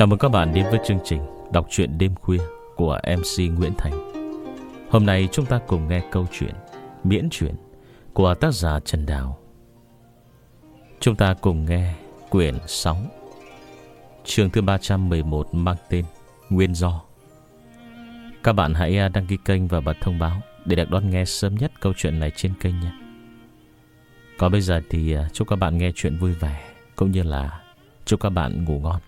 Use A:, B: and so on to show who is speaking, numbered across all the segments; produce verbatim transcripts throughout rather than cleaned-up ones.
A: Chào mừng các bạn đến với chương trình đọc truyện đêm khuya của em xê Nguyễn Thành. Hôm nay chúng ta cùng nghe câu chuyện Miễn Chuyện của tác giả Trần Đào. Chúng ta cùng nghe quyển sáu, chương thứ ba trăm mười một, mang tên Nguyên Do. Các bạn hãy đăng ký kênh và bật thông báo để được đón nghe sớm nhất câu chuyện này trên kênh nhé. Còn bây giờ thì chúc các bạn nghe chuyện vui vẻ, cũng như là chúc các bạn ngủ ngon.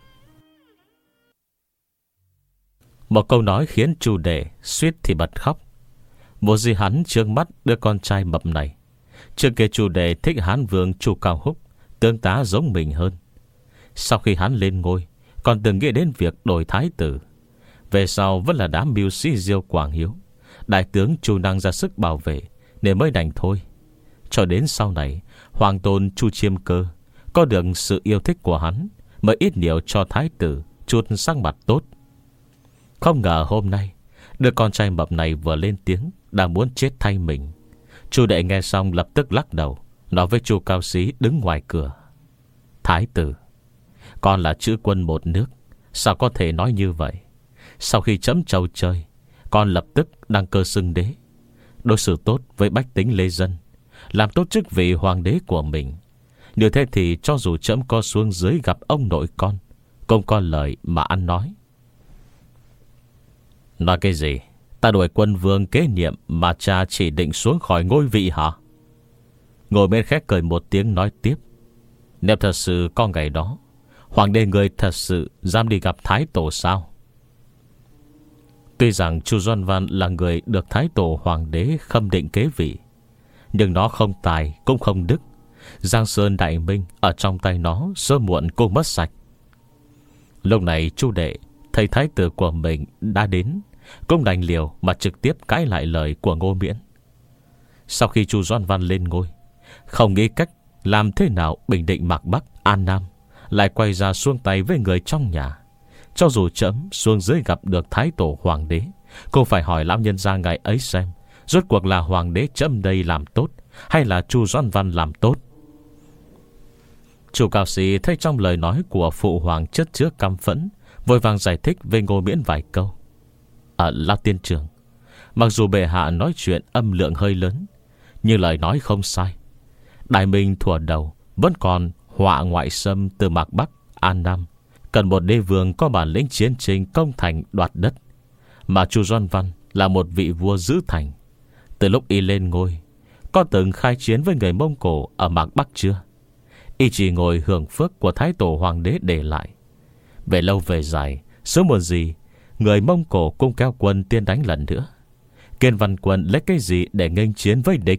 A: Một câu nói khiến Chu Đệ suýt thì bật khóc. Vô gì hắn trương mắt đứa con trai mập này. Trước kia Chu Đệ thích Hán Vương Chu Cao Húc, tương tá giống mình hơn. Sau khi hắn lên ngôi, còn từng nghĩ đến việc đổi thái tử. Về sau vẫn là đám mưu sĩ Diêu Quảng Hiếu, đại tướng Chu Năng ra sức bảo vệ, nên mới đành thôi. Cho đến sau này, hoàng tôn Chu Chiêm Cơ có được sự yêu thích của hắn, mới ít nhiều cho thái tử chút sắc mặt tốt. Không ngờ hôm nay đứa con trai mập này vừa lên tiếng đang muốn chết thay mình. Chu Đệ nghe xong lập tức lắc đầu, nói với Chu Cao Xí đứng ngoài cửa: Thái tử, con là chữ quân một nước, sao có thể nói như vậy? Sau khi chấm trầu chơi, con lập tức đăng cơ xưng đế, đối xử tốt với bách tính lê dân, làm tốt chức vị hoàng đế của mình. Như thế thì cho dù chấm có xuống dưới gặp ông nội con, cũng có lời mà ăn nói. Nói cái gì? Ta đuổi quân vương kế nhiệm mà cha chỉ định xuống khỏi ngôi vị hả? Ngồi bên khét cười một tiếng nói tiếp: Nếu thật sự có ngày đó, hoàng đế người thật sự dám đi gặp thái tổ sao? Tuy rằng Chu Doan Văn là người được thái tổ hoàng đế khâm định kế vị, nhưng nó không tài cũng không đức. Giang Sơn Đại Minh ở trong tay nó sớm muộn cũng mất sạch. Lúc này Chu Đệ thấy thái tử của mình đã đến, cũng đành liều mà trực tiếp cãi lại lời của Ngô Miễn. Sau khi Chu Doan Văn lên ngôi, không nghĩ cách làm thế nào bình định Mạc Bắc An Nam, lại quay ra xuông tay với người trong nhà. Cho dù chấm xuống dưới gặp được thái tổ hoàng đế, cũng phải hỏi lão nhân gia ngày ấy xem rốt cuộc là hoàng đế chấm đây làm tốt, hay là Chu Doan Văn làm tốt. Chu Cao Sĩ thấy trong lời nói của phụ hoàng chất chứa căm phẫn, vội vàng giải thích với Ngô Miễn vài câu. Ở Lão Tiên Trưởng, mặc dù bệ hạ nói chuyện âm lượng hơi lớn, nhưng lời nói không sai. Đại Minh thuở đầu vẫn còn họa ngoại xâm từ Mạc Bắc An Nam, cần một đế vương có bản lĩnh chiến tranh công thành đoạt đất. Mà Chu Doan Văn là một vị vua giữ thành. Từ lúc y lên ngôi, có từng khai chiến với người Mông Cổ ở Mạc Bắc chưa? Y chỉ ngồi hưởng phước của thái tổ hoàng đế để lại. Về lâu về dài, sớm muộn gì người Mông Cổ cũng kéo quân tiên đánh lần nữa. Kiên Văn Quân lấy cái gì để nghênh chiến với địch?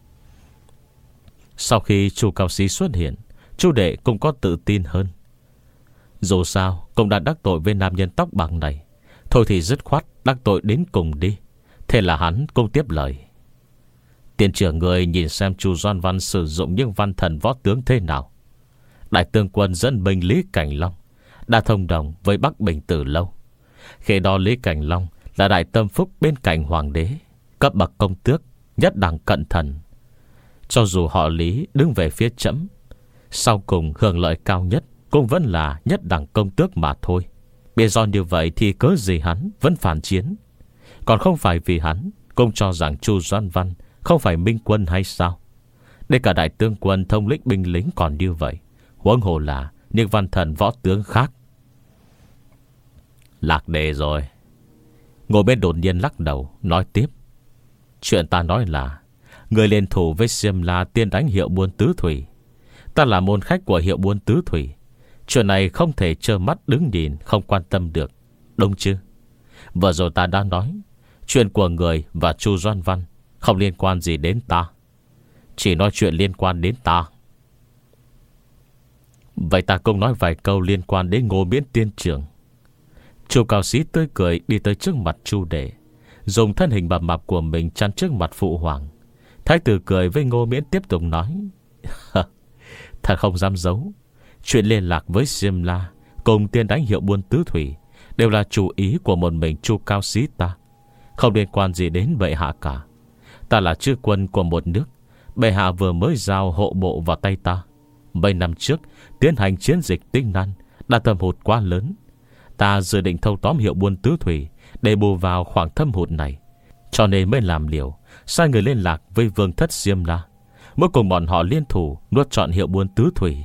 A: Sau khi Chu Cao Sĩ xuất hiện, Chu Đệ cũng có tự tin hơn. Dù sao cũng đã đắc tội với nam nhân tóc bạc này, thôi thì dứt khoát đắc tội đến cùng đi. Thế là hắn cũng tiếp lời: Tiên trưởng người nhìn xem Chu Doan Văn sử dụng những văn thần võ tướng thế nào. Đại tướng quân dẫn binh Lý Cảnh Long đã thông đồng với Bắc Bình từ lâu. Khi đó Lý Cảnh Long là đại tâm phúc bên cạnh hoàng đế, cấp bậc công tước, nhất đẳng cận thần. Cho dù họ Lý đứng về phía chấm, sau cùng hưởng lợi cao nhất cũng vẫn là nhất đẳng công tước mà thôi. Biết do như vậy thì cớ gì hắn vẫn phản chiến? Còn không phải vì hắn cũng cho rằng Chu Doan Văn không phải minh quân hay sao? Để cả đại tướng quân thông lĩnh binh lính còn như vậy, huống hồ là những văn thần võ tướng khác. Lạc đề rồi. Ngồi bên đột nhiên lắc đầu nói tiếp: Chuyện ta nói là người liên thủ với Xiêm La tiên đánh Hiệu Buôn Tứ Thủy. Ta là môn khách của Hiệu Buôn Tứ Thủy, chuyện này không thể trơ mắt đứng nhìn không quan tâm được, đúng chứ? Vừa rồi ta đã nói, chuyện của người và Chu Doan Văn không liên quan gì đến ta, chỉ nói chuyện liên quan đến ta. Vậy ta cũng nói vài câu liên quan đến Ngô Miễn tiên trưởng. Chu Cao Sĩ tươi cười đi tới trước mặt Chu Đệ, dùng thân hình mập mạp của mình chắn trước mặt phụ hoàng. Thái tử cười với Ngô Miễn tiếp tục nói: Thật không dám giấu, chuyện liên lạc với Xiêm La cùng tiên đánh Hiệu Buôn Tứ Thủy đều là chủ ý của một mình Chu Cao Sĩ ta, không liên quan gì đến bệ hạ cả. Ta là chư quân của một nước, bệ hạ vừa mới giao hộ bộ vào tay ta. Mấy năm trước tiến hành chiến dịch Tinh Nan đã thâm hụt quá lớn, Ta dự định thâu tóm hiệu buôn tứ thủy để bù vào khoảng thâm hụt này, cho nên mới làm liều sai người liên lạc với vương thất Diêm La, mỗi cùng bọn họ liên thủ nuốt trọn hiệu buôn tứ thủy.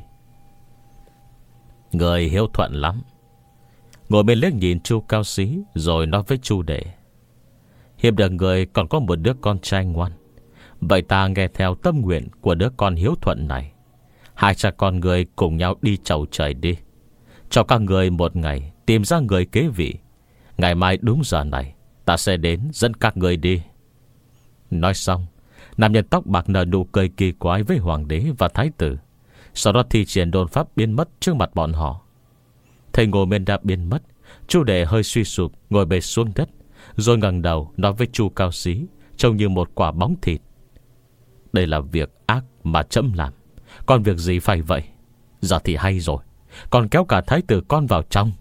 A: Người hiếu thuận lắm. Ngồi bên liếc nhìn Chu Cao Xí, rồi nói với Chu Đệ: Hiệp được người còn có một đứa con trai ngoan, vậy ta nghe theo tâm nguyện của đứa con hiếu thuận này. Hai cha con người cùng nhau đi chầu trời đi. Cho các người một ngày tìm ra người kế vị. Ngày mai đúng giờ này ta sẽ đến dẫn các người đi. Nói xong, nam nhân tóc bạc nở nụ cười kỳ quái với hoàng đế và thái tử, sau đó thi triển đồn pháp biến mất trước mặt bọn họ. Thấy Ngô Miên đã biến mất, Chu Đệ hơi suy sụp ngồi bệt xuống đất, rồi ngẩng đầu nói với Chu Cao Xí, trông như một quả bóng thịt: Đây là việc ác mà trẫm làm, còn việc gì phải vậy? Giờ thì hay rồi, còn kéo cả thái tử con vào trong.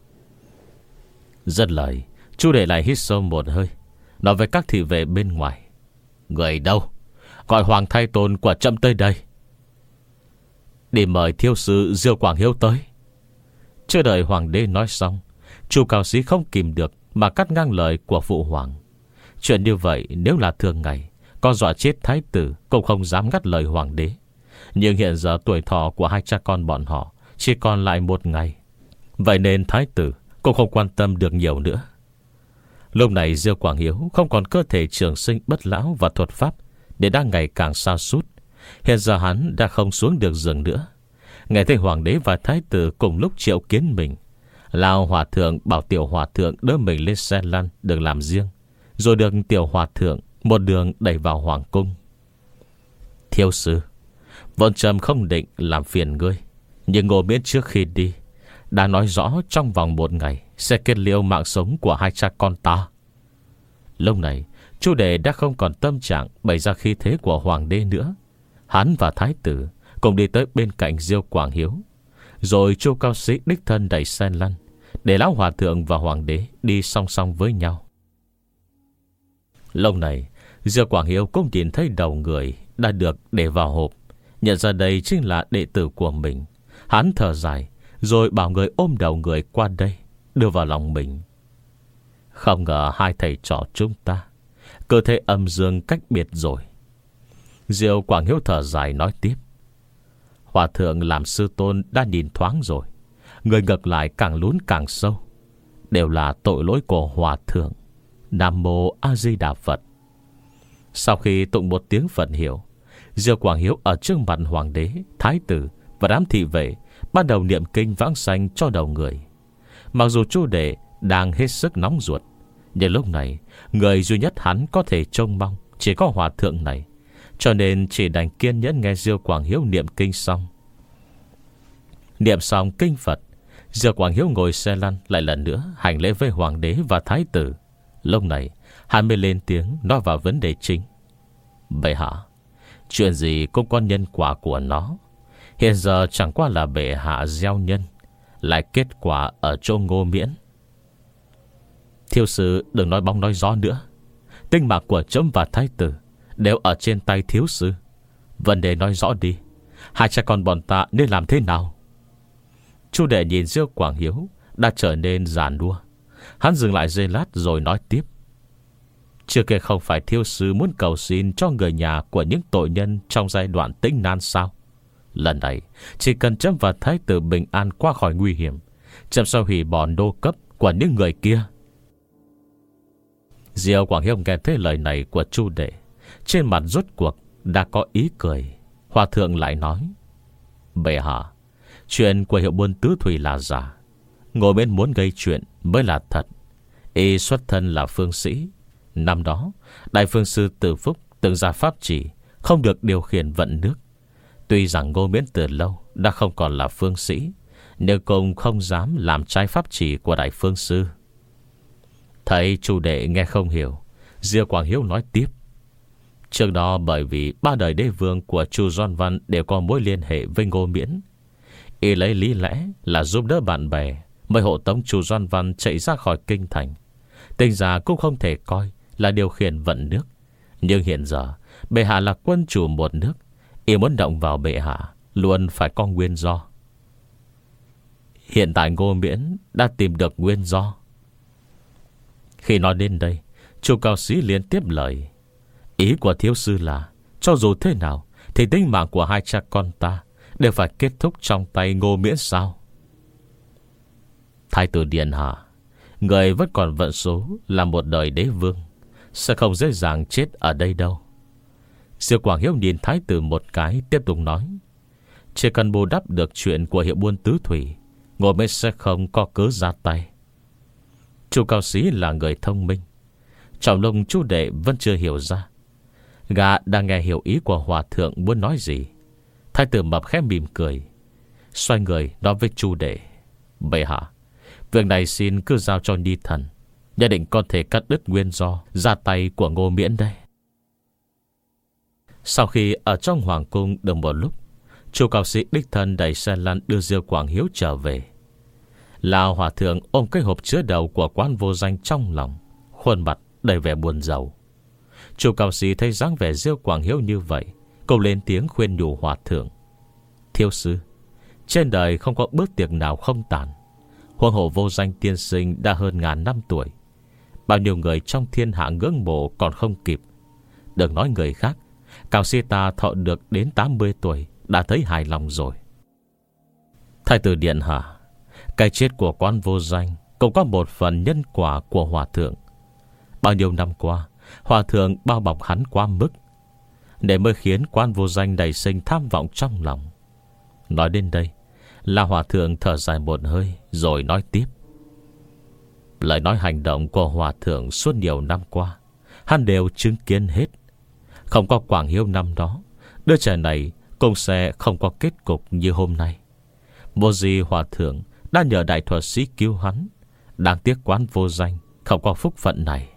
A: Dứt lời, Chu Đệ lại hít sâu một hơi, nói với các thị vệ bên ngoài: Người đâu? Gọi hoàng thái tôn của trẫm tới đây. Đi mời thiếu sư Diêu Quảng Hiếu tới. Chưa đợi hoàng đế nói xong, Chu Cao Xí không kìm được mà cắt ngang lời của phụ hoàng. Chuyện như vậy nếu là thường ngày, con dọa chết thái tử cũng không dám ngắt lời hoàng đế. Nhưng hiện giờ tuổi thọ của hai cha con bọn họ chỉ còn lại một ngày, vậy nên thái tử cũng không quan tâm được nhiều nữa. Lúc này Diêu Quảng Hiếu không còn cơ thể trường sinh bất lão và thuật pháp, để đang ngày càng sa sút. Hiện giờ hắn đã không xuống được giường nữa. Nghe thấy hoàng đế và thái tử cùng lúc triệu kiến mình, Lão hòa thượng bảo tiểu hòa thượng đỡ mình lên xe lăn được làm riêng, rồi được tiểu hòa thượng một đường đẩy vào hoàng cung. Thiếu sư, vợ chồng không định làm phiền ngươi, nhưng Ngô Miễn trước khi đi đã nói rõ trong vòng một ngày sẽ kết liễu mạng sống của hai cha con ta. Lúc này Chu Đệ đã không còn tâm trạng bày ra khí thế của hoàng đế nữa. Hắn và thái tử cùng đi tới bên cạnh Diêu Quảng Hiếu, rồi Chu Cao Xí đích thân đẩy xe lăn để lão hòa thượng và hoàng đế đi song song với nhau. Lúc này Diêu Quảng Hiếu cũng nhìn thấy đầu người đã được để vào hộp, nhận ra đây chính là đệ tử của mình. Hắn thở dài, rồi bảo người ôm đầu người qua đây, đưa vào lòng mình. Không ngờ hai thầy trò chúng ta cơ thể âm dương cách biệt rồi. Diêu Quảng Hiếu thở dài nói tiếp: Hòa thượng làm sư tôn đã nhìn thoáng rồi, người ngược lại càng lún càng sâu. Đều là tội lỗi của hòa thượng. Nam mô A Di Đà Phật. Sau khi tụng một tiếng Phật hiệu, Diêu Quảng Hiếu ở trước mặt hoàng đế, thái tử và đám thị vệ bắt đầu niệm kinh vãng sanh cho đầu người. Mặc dù Chu Đệ đang hết sức nóng ruột, nhưng lúc này người duy nhất hắn có thể trông mong chỉ có hòa thượng này, cho nên chỉ đành kiên nhẫn nghe Diêu Quảng Hiếu niệm kinh xong. Niệm xong kinh Phật, Diêu Quảng Hiếu ngồi xe lăn lại lần nữa hành lễ với hoàng đế và thái tử. Lúc này hắn mới lên tiếng nói vào vấn đề chính: Bệ hạ, chuyện gì cũng có nhân quả của nó. Hiện giờ chẳng qua là bệ hạ gieo nhân, lại kết quả ở chỗ Ngô Miễn. Thiếu sư đừng nói bóng nói gió nữa. Tinh mạng của trẫm và thái tử đều ở trên tay thiếu sư. Vấn đề nói rõ đi, hai cha con bọn ta nên làm thế nào? Chu Đệ nhìn Diêu Quảng Hiếu đã trở nên giàn đua. Hắn dừng lại giây lát rồi nói tiếp: Chưa kể không phải thiếu sư muốn cầu xin cho người nhà của những tội nhân trong giai đoạn tĩnh nan sao? Lần này chỉ cần trẫm và thái tử bình an qua khỏi nguy hiểm, trẫm sao hủy bỏ đô cấp của những người kia. Diêu Quảng Hiếu nghe thấy lời này của Chu Đệ, trên mặt rốt cuộc đã có ý cười. Hòa thượng lại nói: Bệ hạ, chuyện của hiệu buôn tứ thủy là giả, Ngô Miễn muốn gây chuyện mới là thật. Y xuất thân là phương sĩ. Năm đó Đại Phương Sư Từ Phúc từng ra pháp chỉ không được điều khiển vận nước. Tuy rằng Ngô Miễn từ lâu đã không còn là phương sĩ, nhưng cũng không dám làm trái pháp chỉ của Đại Phương Sư. Thấy Chu Đệ nghe không hiểu, Diêu Quảng Hiếu nói tiếp: Trước đó bởi vì ba đời đế vương của Chu Doan Văn đều có mối liên hệ với Ngô Miễn, y lấy lý lẽ là giúp đỡ bạn bè mới hộ tống Chu Doan Văn chạy ra khỏi kinh thành. Tình giả cũng không thể coi là điều khiển vận nước. Nhưng hiện giờ bệ hạ là quân chủ một nước, y muốn động vào bệ hạ luôn phải có nguyên do. Hiện tại Ngô Miễn đã tìm được nguyên do. Khi nói đến đây, Chu Cao Sĩ liên tiếp lời: Ý của thiếu sư là cho dù thế nào thì tính mạng của hai cha con ta đều phải kết thúc trong tay Ngô Miễn sao? Thái tử điện hạ, người vẫn còn vận số là một đời đế vương, sẽ không dễ dàng chết ở đây đâu. Diêu Quảng Hiếu nhìn thái tử một cái, tiếp tục nói: Chỉ cần bù đắp được chuyện của hiệu buôn tứ thủy, Ngô Miễn sẽ không có cớ ra tay. Chu Cao Sĩ là người thông minh, trong lòng Chu đệ vẫn chưa hiểu ra. Gã đang nghe hiểu ý của hòa thượng muốn nói gì. Thái tử mập khẽ mỉm cười, xoay người nói với Chu đệ: Bệ hạ, việc này xin cứ giao cho Nhi thần, nhất định có thể cắt đứt nguyên do ra tay của Ngô Miễn đây. Sau khi ở trong hoàng cung được một lúc, Chu Cao Sĩ đích thân đẩy xe lăn đưa Diêu Quảng Hiếu trở về. Lão hòa thượng ôm cái hộp chứa đầu của Quan Vô Danh trong lòng, khuôn mặt đầy vẻ buồn rầu. Chu Cao Sĩ thấy dáng vẻ Diêu Quảng Hiếu như vậy, cậu lên tiếng khuyên nhủ hòa thượng: Thiếu sư, trên đời không có bữa tiệc nào không tàn. Huống hồ Vô Danh tiên sinh đã hơn ngàn năm tuổi, bao nhiêu người trong thiên hạ ngưỡng mộ còn không kịp. Đừng nói người khác, Cao Sĩ ta thọ được đến tám mươi tuổi đã thấy hài lòng rồi. Thái tử điện hạ, cái chết của Quan Vô Danh cũng có một phần nhân quả của hòa thượng. Bao nhiêu năm qua, hòa thượng bao bọc hắn quá mức, để mới khiến Quan Vô Danh nảy sinh tham vọng trong lòng. Nói đến đây, là hòa thượng thở dài một hơi, rồi nói tiếp: Lời nói hành động của hòa thượng suốt nhiều năm qua, hắn đều chứng kiến hết. Không có Quảng Hiếu năm đó, đứa trẻ này cũng sẽ không có kết cục như hôm nay. Vô gì hòa thượng đã nhờ đại thuật sĩ cứu hắn, đáng tiếc Quan Vô Danh không có phúc phận này.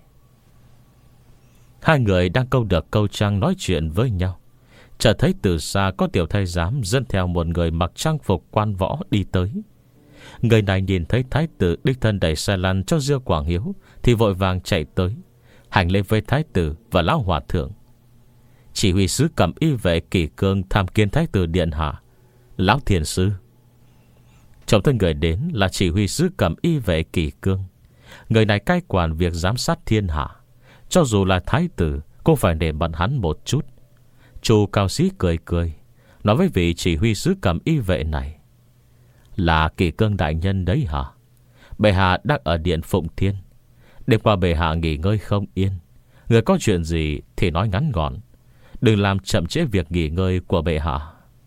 A: Hai người đang câu được câu trăng nói chuyện với nhau, chợt thấy từ xa có tiểu thái giám dẫn theo một người mặc trang phục quan võ đi tới. Người này nhìn thấy thái tử đích thân đẩy xe lăn cho Diêu Quảng Hiếu thì vội vàng chạy tới, hành lễ với thái tử và lão hòa thượng: Chỉ huy sứ Cẩm Y vệ Kỷ Cương tham kiến thái tử điện hạ. Lão thiền sư. Trong thân người đến là chỉ huy sứ Cẩm Y vệ Kỷ Cương. Người này cai quản việc giám sát thiên hạ, cho dù là thái tử cũng phải để bận hắn một chút. Chu Cao Sĩ cười cười, nói với vị chỉ huy sứ Cẩm Y vệ này: Là Kỷ Cương đại nhân đấy hả? Bệ hạ đang ở điện Phụng Thiên. Đêm qua bệ hạ nghỉ ngơi không yên, người có chuyện gì thì nói ngắn gọn, đừng làm chậm trễ việc nghỉ ngơi của bệ hạ.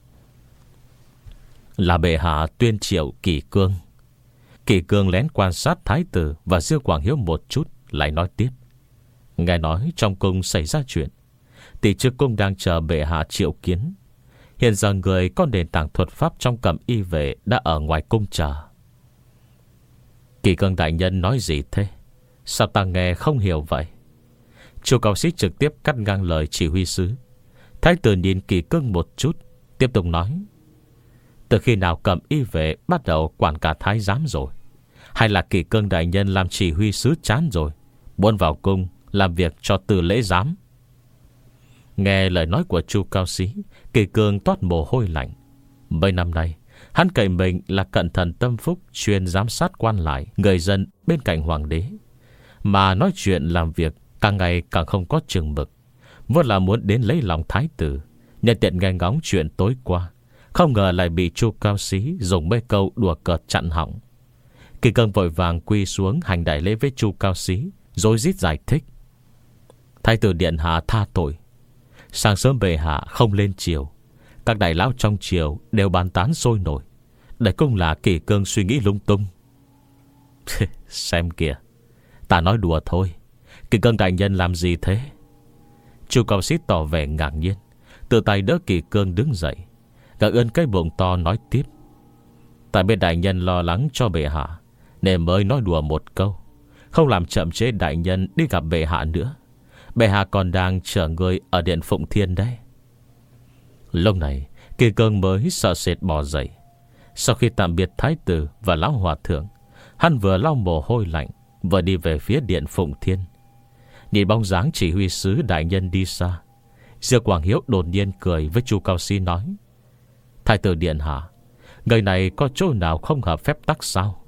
A: Là bệ hạ tuyên triệu Kỷ Cương. Kỷ Cương lén quan sát thái tử và Diêu Quảng Hiếu một chút, lại nói tiếp: Nghe nói trong cung xảy ra chuyện, tỷ trước cung đang chờ bệ hạ triệu kiến. Hiện giờ người có nền tảng thuật pháp trong Cẩm Y vệ đã ở ngoài cung chờ. Kỷ Cương đại nhân nói gì thế? Sao ta nghe không hiểu vậy? Chu Cao Sĩ trực tiếp cắt ngang lời chỉ huy sứ. Thái tử nhìn Kỷ Cương một chút, tiếp tục nói: Từ khi nào Cẩm Y vệ bắt đầu quản cả thái giám rồi? Hay là Kỷ Cương đại nhân làm chỉ huy sứ chán rồi, muốn vào cung làm việc cho Từ lễ giám? Nghe lời nói của Chu Cao Sĩ, Kỷ Cương toát mồ hôi lạnh. Mấy năm nay, hắn cậy mình là cận thần tâm phúc, chuyên giám sát quan lại người dân bên cạnh hoàng đế, mà nói chuyện làm việc càng ngày càng không có chừng mực. Vốn là muốn đến lấy lòng thái tử, nhân tiện nghe ngóng chuyện tối qua, không ngờ lại bị Chu Cao Sĩ dùng mấy câu đùa cợt chặn họng. Kỷ Cương vội vàng quy xuống hành đại lễ với Chu Cao Sĩ, rồi rít giải thích: Thái tử điện hạ tha tội. Sáng sớm bệ hạ không lên triều, các đại lão trong triều đều bàn tán sôi nổi. Đây cũng là Kỷ Cương suy nghĩ lung tung. Xem kìa, ta nói đùa thôi, Kỷ Cương đại nhân làm gì thế? Chu Cao Sĩ tỏ vẻ ngạc nhiên, tự tay đỡ Kỷ Cương đứng dậy, gã ươn cái bụng to nói tiếp: Tại bên đại nhân lo lắng cho bệ hạ nên mới nói đùa một câu, không làm chậm chế đại nhân đi gặp bệ hạ nữa. Bệ hạ còn đang chờ người ở điện Phụng Thiên đấy. Lúc này Kỷ Cương mới sợ sệt bò dậy. Sau khi tạm biệt thái tử và lão hòa thượng, hắn vừa lau mồ hôi lạnh, vừa đi về phía điện Phụng Thiên. Nhìn bóng dáng chỉ huy sứ đại nhân đi xa, Diêu Quảng Hiếu đột nhiên cười với Chu Cao Sĩ nói: Thái tử điện hạ, Người này có chỗ nào không hợp phép tắc sao?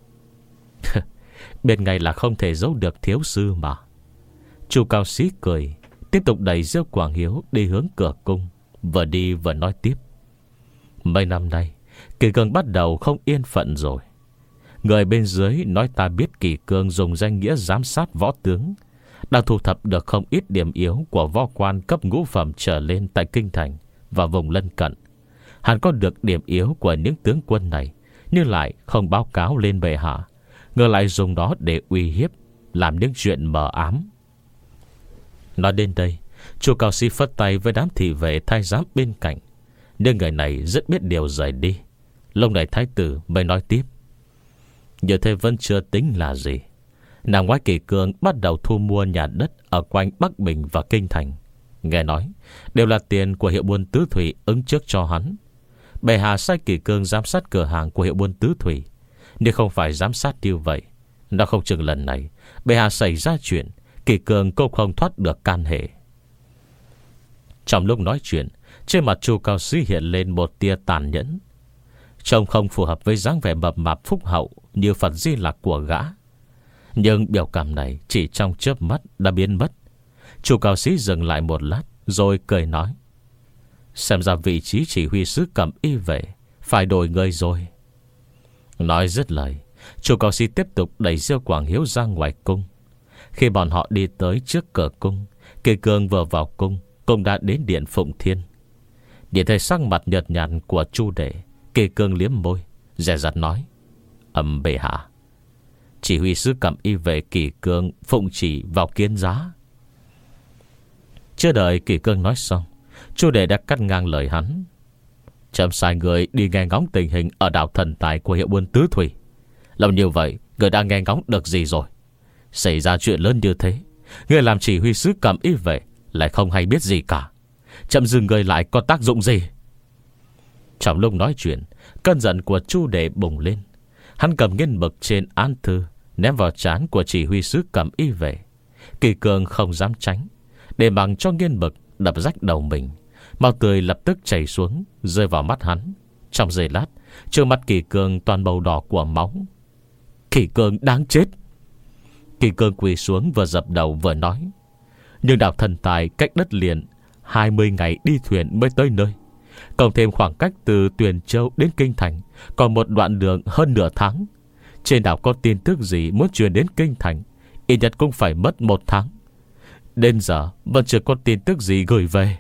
A: Bên ngay là không thể giấu được thiếu sư mà. Chu Cao Sĩ cười, tiếp tục đẩy Diêu Quảng Hiếu đi hướng cửa cung, vừa đi vừa nói tiếp. Mấy năm nay Kỳ Cương bắt đầu không yên phận rồi. Người bên dưới nói ta biết Kỳ Cương dùng danh nghĩa giám sát võ tướng, đang thu thập được không ít điểm yếu của võ quan cấp ngũ phẩm trở lên tại kinh thành và vùng lân cận. Hắn có được điểm yếu của những tướng quân này, nhưng lại không báo cáo lên bệ hạ, ngược lại dùng đó để uy hiếp, làm những chuyện mờ ám. Nói đến đây, Chu Cao Sĩ phất tay với đám thị vệ thái giám bên cạnh, nhưng người này rất biết điều rời đi. Lúc này thái tử mới nói tiếp. Như thế vẫn chưa tính là gì. Nàng ngoái Kỳ Cương bắt đầu thu mua nhà đất ở quanh Bắc Bình và Kinh Thành. Nghe nói đều là tiền của hiệu buôn Tứ Thủy ứng trước cho hắn. Bệ hạ sai Kỳ Cương giám sát cửa hàng của hiệu buôn Tứ Thủy, nhưng không phải giám sát như vậy. Nó không chừng lần này bệ hạ xảy ra chuyện, Kỳ Cương cũng không thoát được can hệ. Trong lúc nói chuyện, trên mặt Chu Cao Sĩ hiện lên một tia tàn nhẫn, trông không phù hợp với dáng vẻ mập mạp phúc hậu như Phật Di Lặc của gã. Nhưng biểu cảm này chỉ trong chớp mắt đã biến mất. Chu Cao Sĩ dừng lại một lát rồi cười nói. Xem ra vị trí chỉ huy sứ Cẩm Y vệ phải đổi người rồi. Nói dứt lời, Chu Cao Sĩ tiếp tục đẩy Diêu Quảng Hiếu ra ngoài cung. Khi bọn họ đi tới trước cửa cung, Kỳ Cương vừa vào cung cũng đã đến điện Phụng Thiên. Nhìn thấy sắc mặt nhợt nhạt của Chu đệ, Kỳ Cương liếm môi, dè dặt nói. Ầm bệ hạ, chỉ huy sứ Cẩm Y vệ Kỳ Cương phụng chỉ vào kiến giá. Chưa đợi Kỳ Cương nói xong, Chu đệ đã cắt ngang lời hắn. Chậm sai người đi nghe ngóng tình hình ở đảo Thần Tài của hiệu buôn Tứ Thủy. Lâu như vậy, người đã nghe ngóng được gì rồi? Xảy ra chuyện lớn như thế, người làm chỉ huy sứ Cẩm Y vệ lại không hay biết gì cả. Chậm dừng người lại có tác dụng gì? Trong lúc nói chuyện, cơn giận của Chu đệ bùng lên. Hắn cầm nghiên mực trên án thư ném vào trán của chỉ huy sứ Cẩm Y vệ. Kỳ Cương không dám tránh, để bằng cho nghiên mực đập rách đầu mình. Máu tươi lập tức chảy xuống, rơi vào mắt hắn. Trong giây lát, trước mắt Kỳ Cương toàn màu đỏ của máu. Kỳ Cương đáng chết. Kỳ Cương quỳ xuống vừa dập đầu vừa nói. Nhưng đảo Thần Tài cách đất liền hai mươi ngày đi thuyền mới tới nơi, cộng thêm khoảng cách từ Tuyền Châu đến Kinh Thành còn một đoạn đường hơn nửa tháng. Trên đảo có tin tức gì muốn truyền đến Kinh Thành, ít nhất cũng phải mất một tháng. Đến giờ vẫn chưa có tin tức gì gửi về.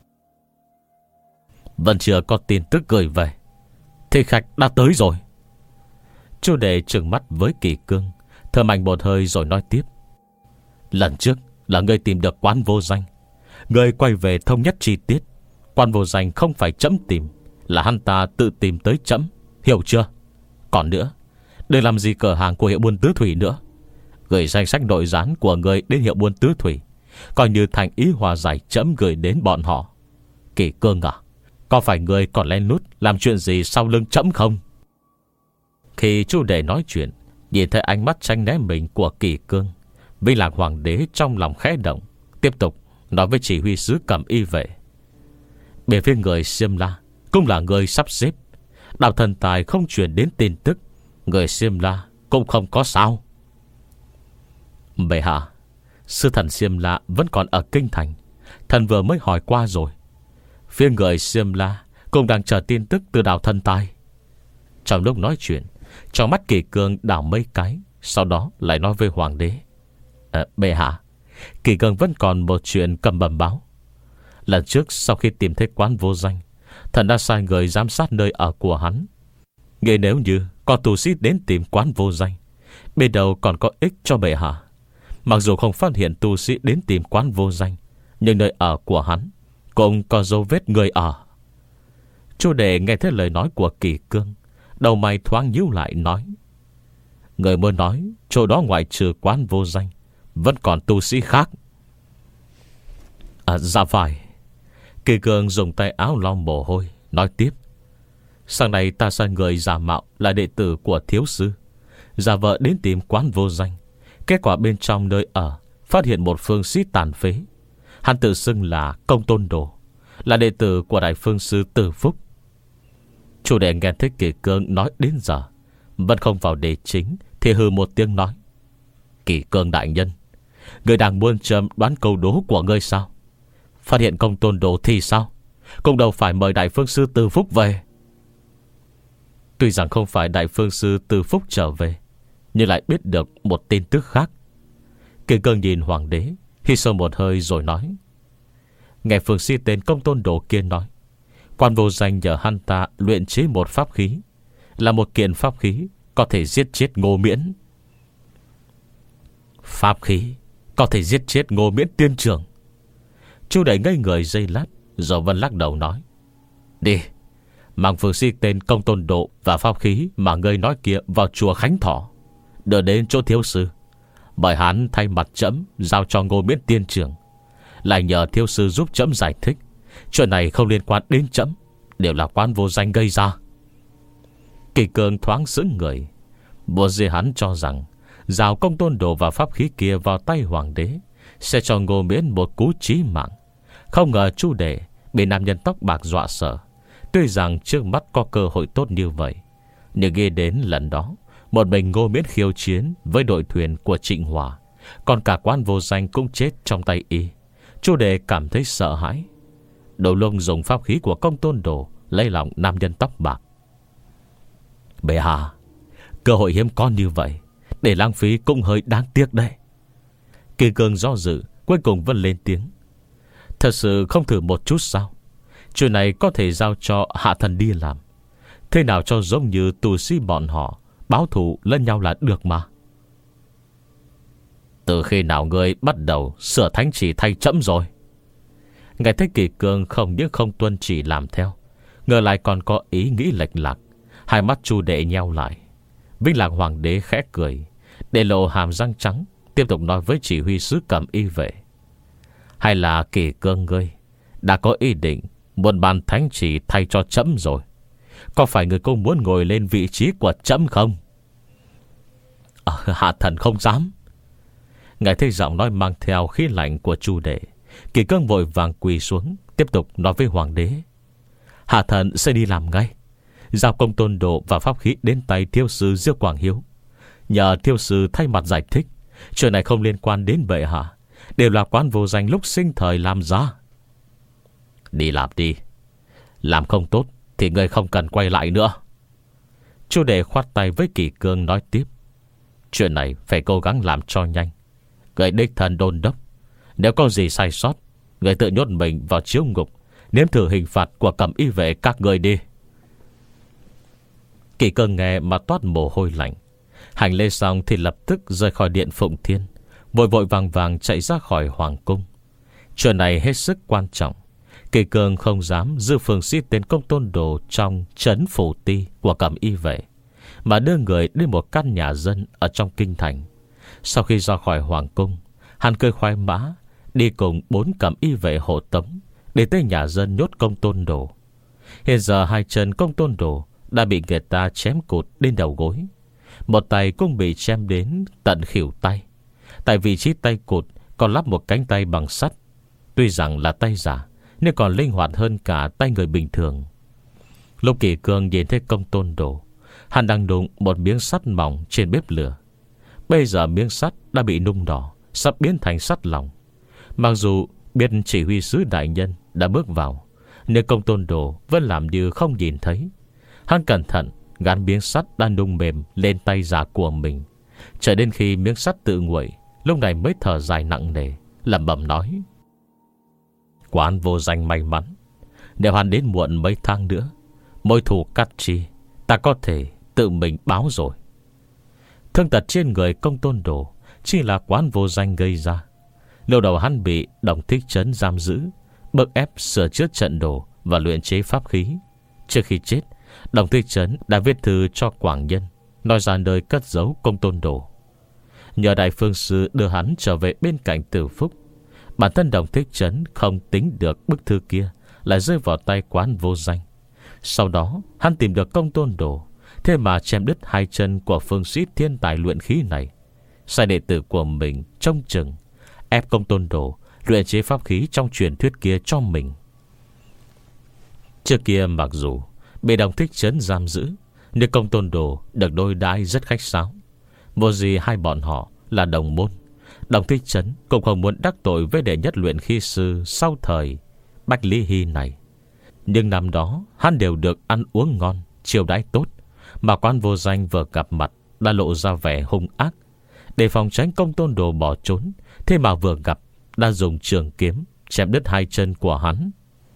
A: Vẫn chưa có tin tức gửi về thì khách đã tới rồi. Chu đệ trừng mắt với Kỳ Cương, thở mạnh một hơi rồi nói tiếp. Lần trước là ngươi tìm được Quan Vô Danh, ngươi quay về thông nhất chi tiết. Quan Vô Danh không phải trẫm tìm, là hắn ta tự tìm tới trẫm, hiểu chưa? Còn nữa, đừng làm gì cửa hàng của hiệu buôn Tứ Thủy nữa. Gửi danh sách nội gián của người đến hiệu buôn Tứ Thủy, coi như thành ý hòa giải trẫm gửi đến bọn họ. Kỳ Cương à, có phải người còn lén lút làm chuyện gì sau lưng trẫm không? Khi Chu đệ nói chuyện, nhìn thấy ánh mắt tránh né mình của Kỳ Cương, Vinh Lạc Hoàng đế trong lòng khẽ động, tiếp tục nói với chỉ huy sứ Cẩm Y vệ. Bên phía người Xiêm La cũng là người sắp xếp. Đảo Thần Tài không truyền đến tin tức, người Xiêm La cũng không có sao. Bệ hạ, sư thần Xiêm La vẫn còn ở Kinh Thành, thần vừa mới hỏi qua rồi. Phía người Xiêm La cũng đang chờ tin tức từ đảo Thần Tài. Trong lúc nói chuyện, trong mắt Kỳ Cương đảo mấy cái, sau đó lại nói với hoàng đế. à, Bệ hạ, Kỳ Cương vẫn còn một chuyện cầm bẩm báo. Lần trước sau khi tìm thấy Quan Vô Danh, thần đã sai người giám sát nơi ở của hắn. Nghĩ nếu như có tù sĩ đến tìm Quan Vô Danh, bên đầu còn có ích cho bệ hạ. Mặc dù không phát hiện tù sĩ đến tìm Quan Vô Danh, nhưng nơi ở của hắn cũng có dấu vết người ở. Chu đệ nghe thấy lời nói của Kỳ Cương, đầu mày thoáng nhíu lại nói. Người mới nói chỗ đó ngoại trừ Quan Vô Danh vẫn còn tu sĩ khác. À dạ phải. Kỳ Cương dùng tay áo lau mồ hôi, nói tiếp. Sáng nay ta sai người giả mạo là đệ tử của thiếu sư, giả vợ đến tìm Quan Vô Danh. Kết quả bên trong nơi ở phát hiện một phương sĩ tàn phế. Hắn tự xưng là Công Tôn Đồ, là đệ tử của đại phương sư Tử Phúc. Chủ đề nghe thấy Kỳ Cương nói đến giờ vẫn không vào đề chính, thì hừ một tiếng nói: Kỳ Cương đại nhân, người đang buôn châm đoán câu đố của ngươi sao? Phát hiện Công Tôn Đồ thì sao? Cũng đâu phải mời Đại Phương Sư Từ Phúc về. Tuy rằng không phải Đại Phương Sư Từ Phúc trở về, nhưng lại biết được một tin tức khác. Kỳ Cương nhìn hoàng đế, hít sâu một hơi rồi nói: Nghe phương sĩ tên Công Tôn Đồ kia nói, Quan Vô Danh nhờ hắn ta luyện chế một pháp khí, là một kiện pháp khí có thể giết chết Ngô Miễn. Pháp khí có thể giết chết Ngô Miễn tiên trưởng? Chu Đẩy ngây người giây lát, rồi Vân lắc đầu nói: Đi, mang phương sĩ tên Công Tôn Độ và pháp khí mà ngươi nói kia vào chùa Khánh Thọ, đưa đến chỗ thiếu sư, bởi hắn thay mặt trẫm giao cho Ngô Miễn tiên trưởng, lại nhờ thiếu sư giúp trẫm giải thích chuyện này không liên quan đến trẫm, đều là Quan Vô Danh gây ra. Kỳ Cương thoáng sững người. Vốn dĩ hắn cho rằng giao Công Tôn Đồ và pháp khí kia vào tay hoàng đế sẽ cho Ngô Miễn một cú chí mạng. Không ngờ Chu Đệ bị nam nhân tóc bạc dọa sợ. Tuy rằng trước mắt có cơ hội tốt như vậy, nhưng nghe đến lần đó một mình Ngô Miễn khiêu chiến với đội thuyền của Trịnh Hòa, còn cả Quan Vô Danh cũng chết trong tay y, Chu Đệ cảm thấy sợ hãi. Đầu lông dùng pháp khí của Công Tôn Đồ lấy lòng nam nhân tóc bạc. Bệ hạ, cơ hội hiếm có như vậy, để lãng phí cũng hơi đáng tiếc đấy. Kỳ Cương do dự, cuối cùng vẫn lên tiếng: Thật sự không thử một chút sao? Chuyện này có thể giao cho hạ thần đi làm, thế nào cho giống như tù sĩ bọn họ báo thù lẫn nhau là được mà. Từ khi nào ngươi bắt đầu sửa thánh chỉ thay trẫm rồi? Ngài thấy Kỳ Cương không những không tuân chỉ làm theo, ngờ lại còn có ý nghĩ lệch lạc. Hai mắt Chu Đệ nheo lại. Vĩnh Lạc hoàng đế khẽ cười, để lộ hàm răng trắng, tiếp tục nói với chỉ huy sứ Cẩm Y vệ: Hay là Kỳ Cương ngươi đã có ý định muốn ban thánh chỉ thay cho trẫm rồi? Có phải người cũng muốn ngồi lên vị trí của trẫm không? À, hạ thần không dám. Ngài thấy giọng nói mang theo khí lạnh của Chu Đệ, Kỳ Cương vội vàng quỳ xuống, tiếp tục nói với hoàng đế: Hạ thần sẽ đi làm ngay, giao Công Tôn Đồ và pháp khí đến tay thiếu sư Diêu Quảng Hiếu, nhờ thiếu sư thay mặt giải thích chuyện này không liên quan đến bệ hạ, đều là Quan Vô Danh lúc sinh thời làm ra. Đi làm đi, làm không tốt thì ngươi không cần quay lại nữa. Chu Đệ khoát tay với Kỳ Cương nói tiếp: Chuyện này phải cố gắng làm cho nhanh. Người đích thân đôn đốc, nếu có gì sai sót, người tự nhốt mình vào chiếu ngục, nếm thử hình phạt của Cẩm Y vệ các người đi. Kỳ Cương nghe mà toát mồ hôi lạnh. Hành lễ xong thì lập tức rời khỏi điện Phụng Thiên, vội vội vàng vàng chạy ra khỏi hoàng cung. Chuyện này hết sức quan trọng. Kỳ Cương không dám giữ phương sĩ tên Công Tôn Đồ trong trấn phủ ti của Cẩm Y vệ, mà đưa người đến một căn nhà dân ở trong kinh thành. Sau khi ra khỏi hoàng cung, hắn cưỡi khoái mã đi cùng bốn Cẩm Y vệ hộ tống để tới nhà dân nhốt Công Tôn Đồ. Hiện giờ hai chân Công Tôn Đồ đã bị người ta chém cụt đến đầu gối, một tay cũng bị chém đến tận khuỷu tay. Tại vị trí tay cụt còn lắp một cánh tay bằng sắt, tuy rằng là tay giả nhưng còn linh hoạt hơn cả tay người bình thường. Lúc Kỳ Cương nhìn thấy Công Tôn Đồ, hắn đang đụng một miếng sắt mỏng trên bếp lửa. Bây giờ miếng sắt đã bị nung đỏ, sắp biến thành sắt lòng. Mặc dù biết chỉ huy sứ đại nhân đã bước vào, nhưng Công Tôn Đồ vẫn làm như không nhìn thấy. Hắn cẩn thận gắn miếng sắt đang nung mềm lên tay giả của mình, chờ đến khi miếng sắt tự nguội, lúc này mới thở dài nặng nề, lẩm bẩm nói: Quan Vô Danh may mắn, nếu hắn đến muộn mấy tháng nữa, mối thù cắt chi ta có thể tự mình báo rồi. Thương tật trên người Công Tôn Đồ chỉ là Quan Vô Danh gây ra. Lâu đầu hắn bị Đồng Thích Trấn giam giữ, bức ép sửa chữa trận đồ và luyện chế pháp khí. Trước khi chết, Đồng Thích Trấn đã viết thư cho Quảng Nhân, nói ra nơi cất giấu Công Tôn Đồ. Nhờ Đại Phương Sư đưa hắn trở về bên cạnh Tử Phúc, bản thân Đồng Thích Trấn không tính được bức thư kia lại rơi vào tay Quan Vô Danh. Sau đó hắn tìm được Công Tôn Đồ, thế mà chém đứt hai chân của phương sĩ thiên tài luyện khí này, sai đệ tử của mình trông chừng, ép Công Tôn Đồ luyện chế pháp khí trong truyền thuyết kia cho mình. Trước kia mặc dù bị Đồng Thích Trấn giam giữ, nhưng Công Tôn Đồ được đối đãi rất khách sáo. Vô gì hai bọn họ là đồng môn, Đồng Thích Trấn cũng không muốn đắc tội với đệ nhất luyện khí sư sau thời Bách Lý Hy này. Nhưng năm đó hắn đều được ăn uống ngon, chiêu đãi tốt, mà Quan Vô Danh vừa gặp mặt đã lộ ra vẻ hung ác. Để phòng tránh Công Tôn Đồ bỏ trốn, thế mà vừa gặp đã dùng trường kiếm chém đứt hai chân của hắn.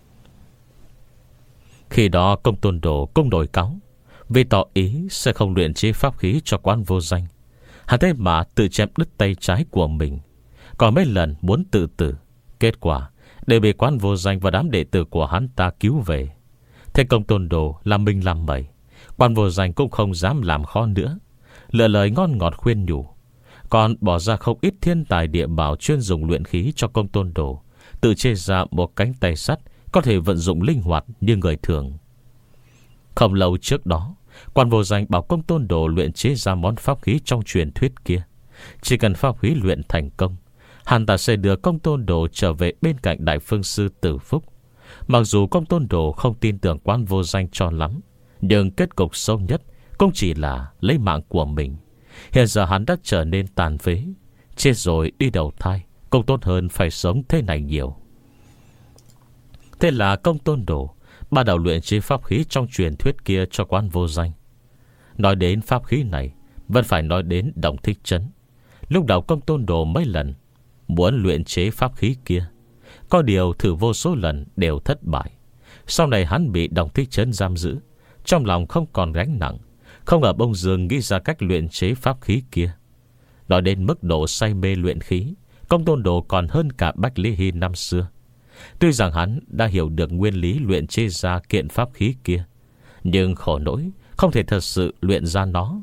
A: Khi đó Công Tôn Đồ cũng nổi cáu, vì tỏ ý sẽ không luyện chế pháp khí cho Quan Vô Danh. Hắn thế mà tự chém đứt tay trái của mình, còn mấy lần muốn tự tử, kết quả đều bị Quan Vô Danh và đám đệ tử của hắn ta cứu về. Thế Công Tôn Đồ làm mình làm bậy, Quan Vô Danh cũng không dám làm khó nữa, lựa lời ngon ngọt khuyên nhủ, còn bỏ ra không ít thiên tài địa bảo chuyên dùng luyện khí cho Công Tôn Đồ, tự chế ra một cánh tay sắt có thể vận dụng linh hoạt như người thường. Không lâu trước đó, Quan Vô Danh bảo Công Tôn Đồ luyện chế ra món pháp khí trong truyền thuyết kia. Chỉ cần pháp khí luyện thành công, hắn ta sẽ đưa Công Tôn Đồ trở về bên cạnh Đại Phương Sư Tử Phúc. Mặc dù Công Tôn Đồ không tin tưởng Quan Vô Danh cho lắm, nhưng kết cục sâu nhất cũng chỉ là lấy mạng của mình. Hiện giờ hắn đã trở nên tàn phế, chết rồi đi đầu thai cũng tốt hơn phải sống thế này nhiều. Thế là Công Tôn Đồ bắt đầu luyện chế pháp khí trong truyền thuyết kia cho Quan Vô Danh. Nói đến pháp khí này, vẫn phải nói đến Đồng Thích Trấn. Lúc đầu Công Tôn Đồ mấy lần muốn luyện chế pháp khí kia, có điều thử vô số lần đều thất bại. Sau này hắn bị Đồng Thích Trấn giam giữ, trong lòng không còn gánh nặng, không ngờ bông dương nghĩ ra cách luyện chế pháp khí kia. Nói đến mức độ say mê luyện khí, Công Tôn Đồ còn hơn cả Bách Lý Hy năm xưa. Tuy rằng hắn đã hiểu được nguyên lý luyện chế ra kiện pháp khí kia, nhưng khổ nỗi không thể thật sự luyện ra nó.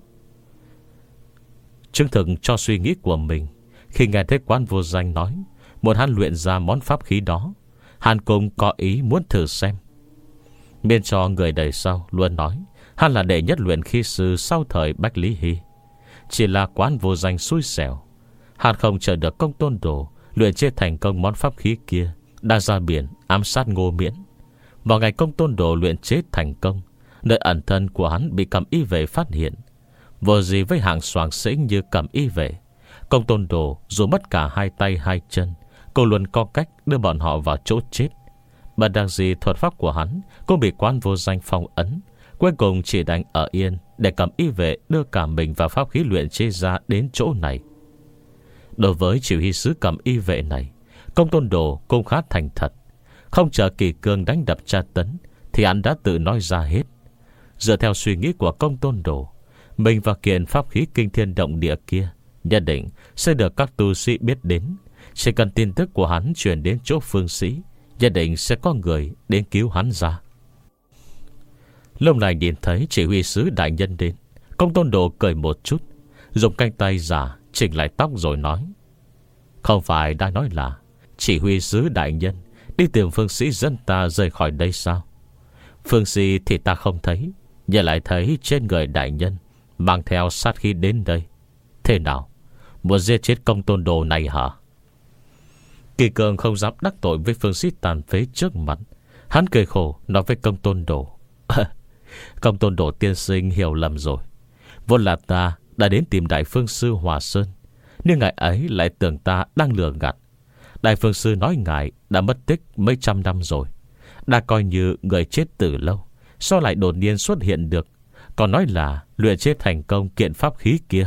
A: Chứng thực cho suy nghĩ của mình, khi nghe thấy Quan Vô Danh nói muốn hắn luyện ra món pháp khí đó, hắn cũng có ý muốn thử xem. Miễn cho người đời sau luôn nói hắn là đệ nhất luyện khí sư sau thời Bách Lý Hy. Chỉ là Quan Vô Danh xui xẻo, hắn không chờ được Công Tôn Đồ luyện chế thành công món pháp khí kia, đã ra biển ám sát Ngô Miễn. Vào ngày Công Tôn Đồ luyện chế thành công, nơi ẩn thân của hắn bị Cẩm Y Vệ phát hiện. Vô gì với hạng soàng sĩ như Cẩm Y Vệ, Công Tôn Đồ dù mất cả hai tay hai chân, cô luôn có cách đưa bọn họ vào chỗ chết. Bất đắc dĩ thuật pháp của hắn cũng bị Quan Vô Danh phong ấn, cuối cùng chỉ đành ở yên để Cẩm Y Vệ đưa cả mình và pháp khí luyện chế ra đến chỗ này. Đối với chỉ huy sứ Cẩm Y Vệ này, Công Tôn Đồ cũng khá thành thật. Không chờ Kỳ Cương đánh đập tra tấn thì hắn đã tự nói ra hết. Dựa theo suy nghĩ của Công Tôn Đồ, mình và kiện pháp khí kinh thiên động địa kia nhất định sẽ được các tu sĩ biết đến. Chỉ cần tin tức của hắn truyền đến chỗ phương sĩ, nhất định sẽ có người đến cứu hắn ra. Lúc này nhìn thấy chỉ huy sứ đại nhân đến, Công Tôn Đồ cười một chút, dùng cánh tay giả chỉnh lại tóc rồi nói: không phải đã nói là chỉ huy sứ đại nhân đi tìm phương sĩ dẫn ta rời khỏi đây sao? Phương sĩ thì ta không thấy, nhưng lại thấy trên người đại nhân mang theo sát khí đến đây. Thế nào, muốn giết chết Công Tôn Đồ này hả? Kỳ Cường không dám đắc tội với phương sĩ tàn phế trước mặt. Hắn cười khổ nói với Công Tôn Đồ: Công Tôn Đồ tiên sinh hiểu lầm rồi. Vốn là ta đã đến tìm Đại Phương Sư Hòa Sơn, nhưng ngài ấy lại tưởng ta đang lừa gạt. Đại Phương Sư nói ngài đã mất tích mấy trăm năm rồi, đã coi như người chết từ lâu, sao lại đột nhiên xuất hiện được, còn nói là luyện chế thành công kiện pháp khí kia.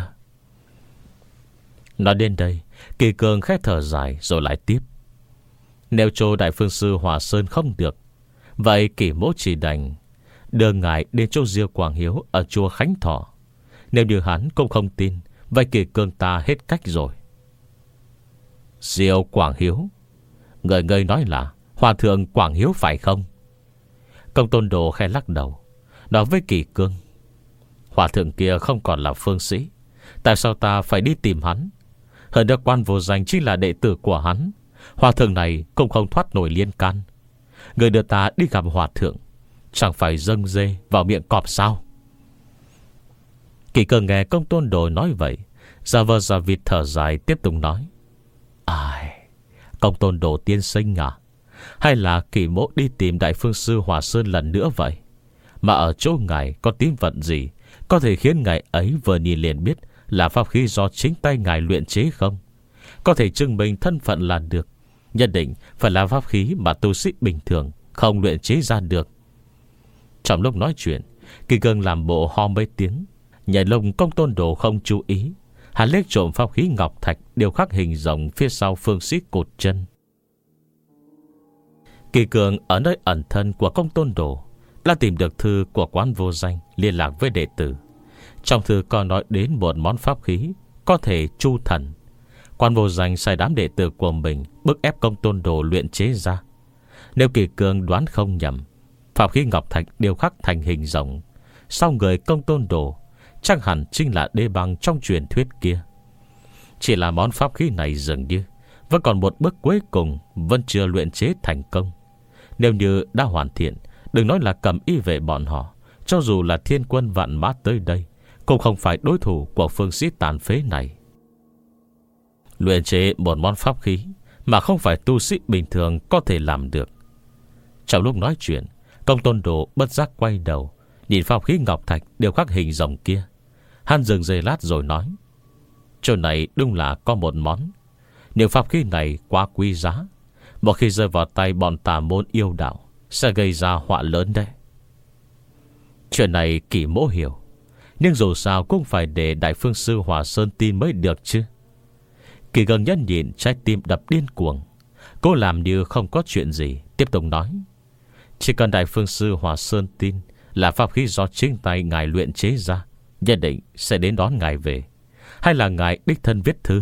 A: Nói đến đây, Kỳ Cường khẽ thở dài rồi lại tiếp: nếu chỗ Đại Phương Sư Hòa Sơn không được, vậy Kỳ Mỗ chỉ đành đưa ngài đến chỗ Diêu Quảng Hiếu ở chùa Khánh Thọ. Nếu như hắn cũng không tin, vậy Kỳ Cường ta hết cách rồi. Diêu Quảng Hiếu? Người người nói là Hòa Thượng Quảng Hiếu phải không? Công Tôn Đồ khẽ lắc đầu, nói với Kỳ Cương: Hòa Thượng kia không còn là phương sĩ, tại sao ta phải đi tìm hắn? Hơn nữa Quan Vô Danh chính là đệ tử của hắn, Hòa Thượng này cũng không thoát nổi liên can. Người đưa ta đi gặp Hòa Thượng chẳng phải dâng dê vào miệng cọp sao? Kỳ Cương nghe Công Tôn Đồ nói vậy, giả vờ giả vịt thở dài tiếp tục nói: ai, Công Tôn Đồ tiên sinh à, hay là Kỳ Mỗ đi tìm Đại Phương Sư Hòa Sơn lần nữa vậy? Mà ở chỗ ngài có tín vật gì có thể khiến ngài ấy vừa nhìn liền biết là pháp khí do chính tay ngài luyện chế không? Có thể chứng minh thân phận là được. Nhất định phải là pháp khí mà tu sĩ bình thường không luyện chế ra được. Trong lúc nói chuyện, Kỳ Cương làm bộ ho mấy tiếng. Nhảy lông Công Tôn Đồ không chú ý. Hắn liếc trộm pháp khí ngọc thạch điều khắc hình rồng phía sau phương sĩ cột chân. Kỳ Cương ở nơi ẩn thân của Công Tôn Đồ đã tìm được thư của Quán Vô Danh liên lạc với đệ tử. Trong thư còn nói đến một món pháp khí có thể chu thần. Quán Vô Danh sai đám đệ tử của mình bức ép Công Tôn Đồ luyện chế ra. Nếu Kỳ Cương đoán không nhầm, pháp khí ngọc thạch điêu khắc thành hình rồng sau người Công Tôn Đồ chắc hẳn chính là đê băng trong truyền thuyết kia. Chỉ là món pháp khí này dường như vẫn còn một bước cuối cùng vẫn chưa luyện chế thành công. Nếu như đã hoàn thiện, đừng nói là Cầm Y vệ bọn họ, cho dù là thiên quân vạn mã tới đây cũng không phải đối thủ của phương sĩ tàn phế này. Luyện chế một món pháp khí mà không phải tu sĩ bình thường có thể làm được. Trong lúc nói chuyện, Công Tôn Đồ bất giác quay đầu nhìn pháp khí ngọc thạch đều khắc hình rồng kia. Hắn dừng giây lát rồi nói: chỗ này đúng là có một món, nhưng pháp khí này quá quý giá, một khi rơi vào tay bọn tà môn yêu đạo sẽ gây ra họa lớn đấy. Chuyện này Kỳ Mỗ hiểu, nhưng dù sao cũng phải để Đại Phương Sư Hòa Sơn tin mới được chứ. Kỳ gần nhân nhìn trái tim đập điên cuồng, cô làm như không có chuyện gì, tiếp tục nói: chỉ cần Đại Phương Sư Hòa Sơn tin là pháp khí do chính tay ngài luyện chế ra, nhất định sẽ đến đón ngài về. Hay là ngài đích thân viết thư.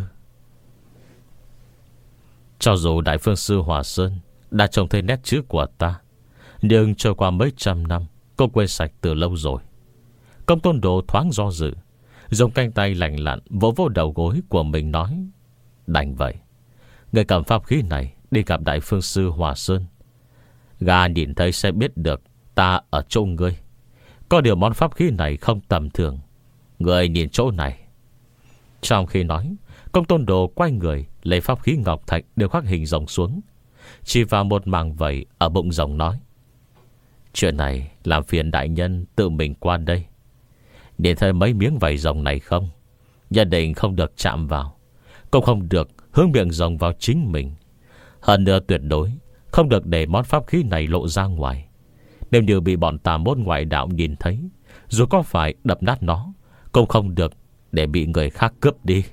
A: Cho dù Đại Phương Sư Hòa Sơn đã trông thấy nét chữ của ta, nhưng trôi qua mấy trăm năm cô quên sạch từ lâu rồi. Công Tôn Đồ thoáng do dự, dùng cánh tay lành lặn vỗ vỗ đầu gối của mình nói: đành vậy, người cầm pháp khí này đi gặp Đại Phương Sư Hòa Sơn. Gà nhìn thấy sẽ biết được ta ở chỗ ngươi. Có điều món pháp khí này không tầm thường, người nhìn chỗ này. Trong khi nói, Công Tôn Đồ quay người lấy pháp khí ngọc thạch đều khắc hình rồng xuống, chỉ vào một màng vẩy ở bụng rồng nói: chuyện này làm phiền đại nhân tự mình qua đây. Để thấy mấy miếng vảy rồng này không, nhất định không được chạm vào, cũng không được hướng miệng rồng vào chính mình. Hơn nữa tuyệt đối không được để món pháp khí này lộ ra ngoài. Nếu như bị bọn tà môn ngoại đạo nhìn thấy, dù có phải đập nát nó, cũng không được để bị người khác cướp đi.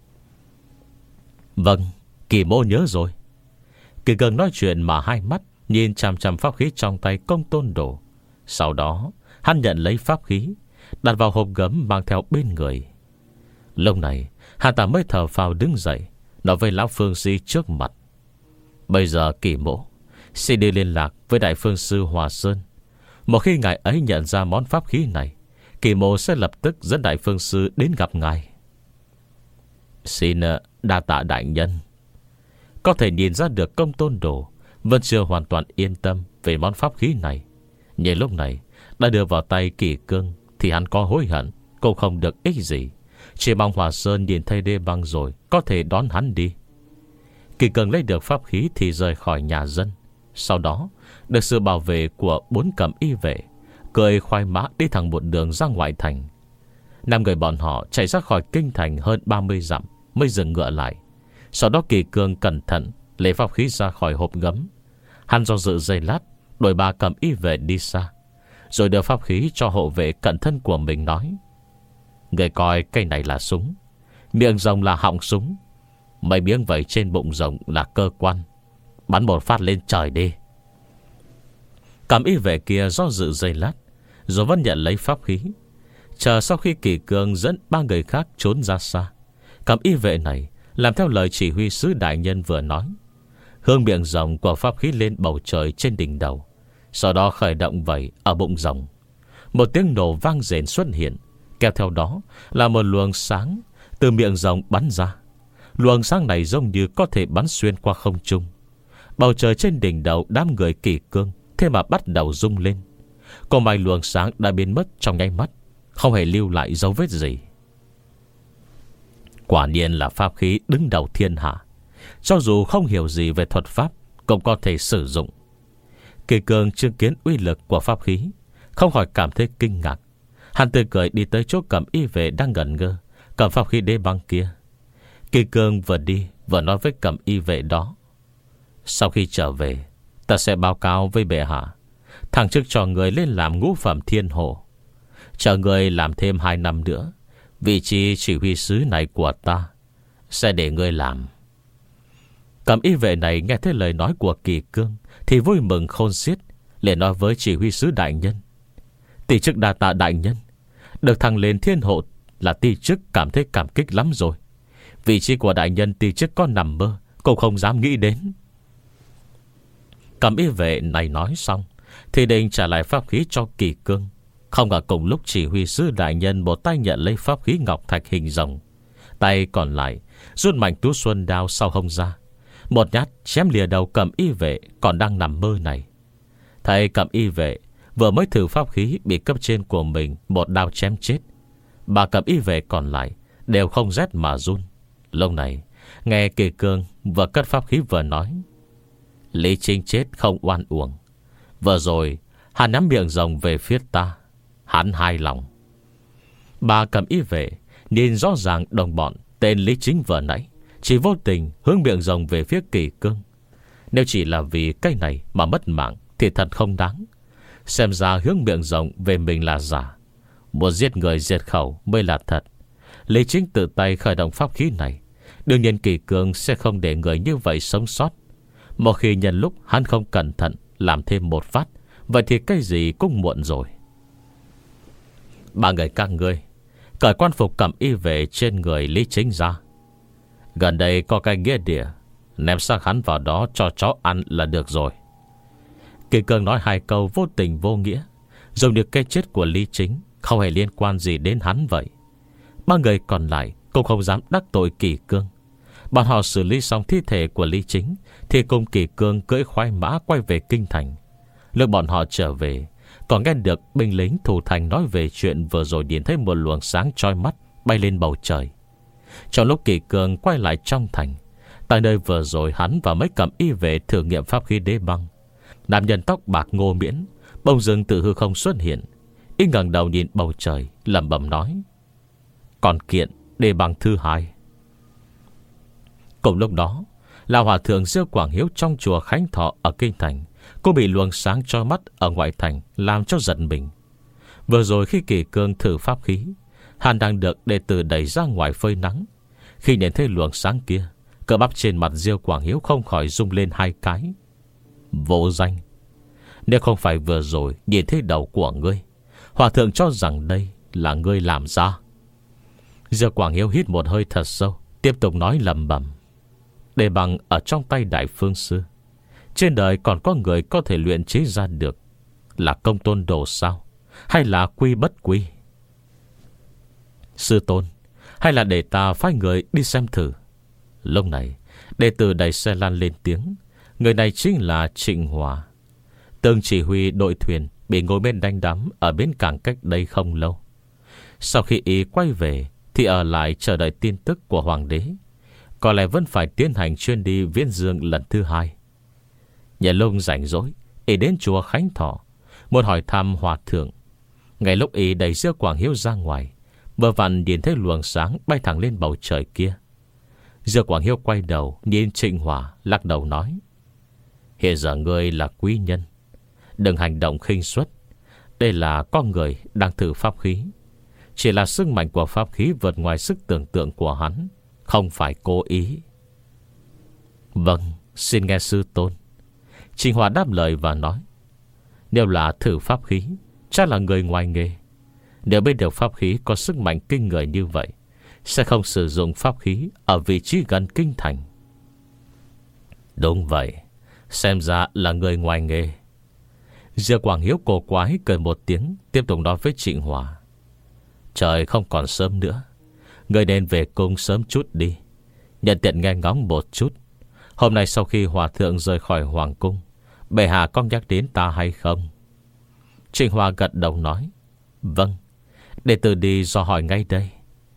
A: Vâng, Kỳ Mô nhớ rồi. Kỳ gần nói chuyện mà hai mắt nhìn chằm chằm pháp khí trong tay Công Tôn Đồ. Sau đó hắn nhận lấy pháp khí, đặt vào hộp gấm mang theo bên người. Lúc này hắn ta mới thở phào đứng dậy, nói với lão phương sĩ trước mặt: bây giờ Kỳ Mộ xin đi liên lạc với Đại Phương Sư Hòa Sơn. Một khi ngài ấy nhận ra món pháp khí này, Kỳ Mộ sẽ lập tức dẫn Đại Phương Sư đến gặp ngài. Xin đa tạ đại nhân. Có thể nhìn ra được Công Tôn Đồ vẫn chưa hoàn toàn yên tâm về món pháp khí này. Nhưng lúc này đã đưa vào tay Kỳ Cương thì hắn có hối hận cũng không được ích gì. Chỉ mong Hòa Sơn nhìn thấy đê băng rồi có thể đón hắn đi. Kỳ Cương lấy được pháp khí thì rời khỏi nhà dân. Sau đó được sự bảo vệ của bốn Cầm Y vệ, cười khoai mã đi thẳng một đường ra ngoại thành. Năm người bọn họ chạy ra khỏi kinh thành hơn ba mươi dặm mới dừng ngựa lại. Sau đó Kỳ Cương cẩn thận lấy pháp khí ra khỏi hộp gấm. Hắn do dự giây lát, đổi ba Cầm Y vệ đi xa, rồi đưa pháp khí cho hộ vệ cận thân của mình nói: người coi cây này là súng, miệng rồng là họng súng, mấy miếng vẩy trên bụng rồng là cơ quan. Bắn một phát lên trời đi. Cầm Y vệ kia do dự giây lát, rồi vẫn nhận lấy pháp khí. Chờ sau khi Kỳ Cương dẫn ba người khác trốn ra xa, Cầm Y vệ này làm theo lời chỉ huy sứ đại nhân vừa nói, hướng miệng rồng của pháp khí lên bầu trời trên đỉnh đầu. Sau đó khởi động vẩy ở bụng rồng. Một tiếng nổ vang rền xuất hiện, kéo theo đó là một luồng sáng từ miệng rồng bắn ra. Luồng sáng này giống như có thể bắn xuyên qua không trung. Bầu trời trên đỉnh đầu đám người Kỳ Cương thế mà bắt đầu rung lên. Còn mai luồng sáng đã biến mất trong nháy mắt, không hề lưu lại dấu vết gì. Quả nhiên là pháp khí đứng đầu thiên hạ, cho dù không hiểu gì về thuật pháp cũng có thể sử dụng. Kỳ Cương chứng kiến uy lực của pháp khí, không khỏi cảm thấy kinh ngạc. Hắn tươi cười đi tới chỗ Cẩm Y Vệ đang ngẩn ngơ cầm pháp khí đế băng kia. Kỳ Cương vừa đi vừa nói với Cẩm Y Vệ đó: sau khi trở về, ta sẽ báo cáo với bệ hạ, thăng chức cho người lên làm ngũ phẩm thiên hộ. Chờ người làm thêm hai năm nữa, vị trí chỉ huy sứ này của ta sẽ để ngươi làm. Cẩm Y Vệ này nghe thấy lời nói của Kỳ Cương thì vui mừng khôn xiết, liền nói với chỉ huy sứ đại nhân: tỷ chức đa tạ đại nhân, được thăng lên thiên hộ là tỷ chức cảm thấy cảm kích lắm rồi. Vị trí của đại nhân tỷ chức có nằm mơ cũng không dám nghĩ đến. Cẩm Y Vệ này nói xong thì định trả lại pháp khí cho Kỳ Cương. Không ngờ cùng lúc chỉ huy sứ đại nhân một tay nhận lấy pháp khí ngọc thạch hình rồng, tay còn lại rút mạnh tú xuân đao sau hông ra, một nhát chém lìa đầu Cẩm Y Vệ còn đang nằm mơ này. Thấy Cẩm Y Vệ vừa mới thử pháp khí bị cấp trên của mình một đao chém chết, bà Cẩm Y Vệ còn lại đều không rét mà run. Lúc này nghe Kỳ Cương vừa cất pháp khí vừa nói: Lý Chính chết không oan uổng. Vừa rồi hắn nắm miệng rồng về phía ta, hắn hài lòng. Bà Cẩm Y Vệ nhìn rõ ràng đồng bọn tên Lý Chính vừa nãy chỉ vô tình hướng miệng rồng về phía Kỳ Cương. Nếu chỉ là vì cái này mà mất mạng thì thật không đáng. Xem ra hướng miệng rồng về mình là giả, muốn giết người diệt khẩu mới là thật. Lý Chính tự tay khởi động pháp khí này, đương nhiên Kỳ Cương sẽ không để người như vậy sống sót. Một khi nhân lúc hắn không cẩn thận làm thêm một phát, vậy thì cái gì cũng muộn rồi. Ba người các ngươi cởi quan phục Cẩm Y Vệ trên người Lý Chính ra. Gần đây có cái nghĩa địa, ném xác hắn vào đó cho chó ăn là được rồi. Kỳ Cương nói hai câu vô tình vô nghĩa, dùng được cái chết của Lý Chính không hề liên quan gì đến hắn vậy. Ba người còn lại cũng không dám đắc tội Kỳ Cương. Bọn họ xử lý xong thi thể của Lý Chính thì cùng Kỳ Cương cưỡi khoái mã quay về kinh thành. Lúc bọn họ trở về, còn nghe được binh lính thủ thành nói về chuyện vừa rồi nhìn thấy một luồng sáng chói mắt bay lên bầu trời. Trong lúc Kỳ Cương quay lại trong thành, tại nơi vừa rồi hắn và mấy Cẩm Y Vệ thử nghiệm pháp khí đế băng, nam nhân tóc bạc Ngô Miễn bỗng dưng từ hư không xuất hiện. Y ngẩng đầu nhìn bầu trời, lẩm bẩm nói: còn kiện đế băng thứ hai. Cùng lúc đó, là hòa thượng Diêu Quảng Hiếu trong chùa Khánh Thọ ở kinh thành cũng bị luồng sáng chói mắt ở ngoại thành làm cho giận mình. Vừa rồi khi Kỳ Cương thử pháp khí, hắn đang được đệ tử đẩy ra ngoài phơi nắng. Khi nhìn thấy luồng sáng kia, cơ bắp trên mặt Diêu Quảng Hiếu không khỏi rung lên hai cái. Vô danh, nếu không phải vừa rồi nhìn thấy đầu của ngươi, hòa thượng cho rằng đây là ngươi làm ra. Diêu Quảng Hiếu hít một hơi thật sâu, tiếp tục nói lẩm bẩm: Đề bằng ở trong tay Đại Phương Sư, trên đời còn có người có thể luyện chế ra được. Là Công Tôn Đồ sao, hay là Quy Bất Quy? Sư tôn, hay là để ta phái người đi xem thử. Lúc này đệ tử đẩy xe lan lên tiếng. Người này chính là Trịnh Hòa, từng chỉ huy đội thuyền bị ngồi bên đánh đắm ở bến cảng cách đây không lâu. Sau khi y quay về thì ở lại chờ đợi tin tức của hoàng đế, có lẽ vẫn phải tiến hành chuyến đi Viễn Dương lần thứ hai. Nhà lông rảnh rỗi, y đến chùa Khánh Thọ, muốn hỏi thăm hòa thượng. Ngay lúc y đẩy Diêu Quảng Hiếu ra ngoài, vừa vặn nhìn thấy luồng sáng bay thẳng lên bầu trời kia. Diêu Quảng Hiếu quay đầu nhìn Trịnh Hòa, lắc đầu nói: hiện giờ ngươi là quý nhân, đừng hành động khinh suất. Đây là con người đang thử pháp khí, chỉ là sức mạnh của pháp khí vượt ngoài sức tưởng tượng của hắn, không phải cố ý. Vâng, xin nghe sư tôn. Trịnh Hòa đáp lời và nói: nếu là thử pháp khí, chắc là người ngoài nghề. Nếu biết được pháp khí có sức mạnh kinh người như vậy, sẽ không sử dụng pháp khí ở vị trí gần kinh thành. Đúng vậy, xem ra là người ngoài nghề. Diêu Quảng Hiếu cổ quái cười một tiếng, tiếp tục nói với Trịnh Hòa: trời không còn sớm nữa, người nên về cung sớm chút đi, nhận tiện nghe ngóng một chút. Hôm nay sau khi hòa thượng rời khỏi hoàng cung, bệ hạ có nhắc đến ta hay không? Trịnh Hòa gật đầu nói: vâng, để từ đi dò hỏi ngay đây.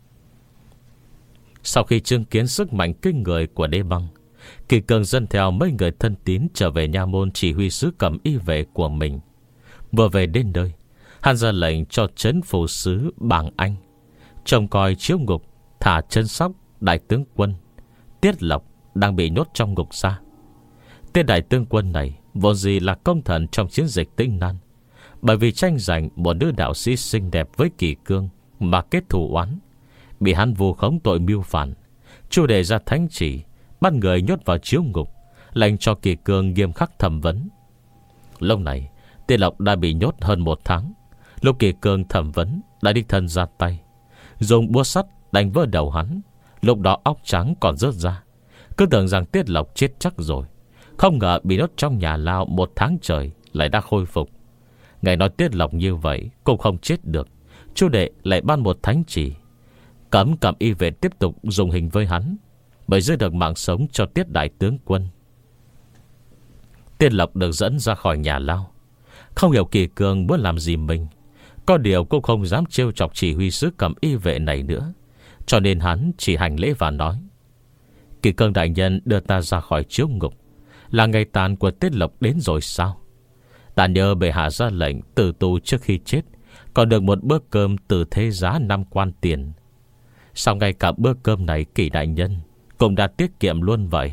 A: Sau khi chứng kiến sức mạnh kinh người của đế băng, Kỳ Cương dẫn theo mấy người thân tín trở về nha môn chỉ huy sứ Cẩm Y Vệ của mình. Vừa về đến nơi, Hắn ra lệnh cho trấn phủ sứ Bàng Anh trông coi chiếu ngục, thả Trân Sóc đại tướng quân Tiết Lộc đang bị nhốt trong ngục ra. Tên đại tướng quân này vốn gì là công thần trong chiến dịch Tĩnh Nan, bởi vì tranh giành một nữ đạo sĩ xinh đẹp với Kỳ Cương mà kết thù oán, bị hắn vu khống tội mưu phản. Chu Đề ra thánh chỉ bắt người nhốt vào chiếu ngục, lệnh cho Kỳ Cương nghiêm khắc thẩm vấn. Lúc này Tiết Lộc đã bị nhốt hơn một tháng. Lúc Kỳ Cương thẩm vấn đã đích thân ra tay, dùng búa sắt đánh vỡ đầu hắn. Lúc đó óc trắng còn rớt ra, cứ tưởng rằng Tiết Lộc chết chắc rồi. Không ngờ bị nhốt trong nhà lao một tháng trời lại đã khôi phục. Ngài nói Tiết Lộc như vậy cũng không chết được. Chu Đệ lại ban một thánh chỉ cấm cầm y vệ tiếp tục dùng hình với hắn, bởi giữ được mạng sống cho Tiết đại tướng quân. Tiết Lộc được dẫn ra khỏi nhà lao. Không hiểu Kỳ Cương muốn làm gì mình, có điều cũng không dám trêu chọc chỉ huy sứ cầm y vệ này nữa, cho nên hắn chỉ hành lễ và nói: Kỳ Cương đại nhân đưa ta ra khỏi chiếu ngục, là ngày tàn của Tiết Lộc đến rồi sao? Ta nhớ bệ hạ ra lệnh tử tù trước khi chết, còn được một bữa cơm từ thế giá năm quan tiền. Sao ngay cả bữa cơm này Kỳ đại nhân cũng đã tiết kiệm luôn vậy?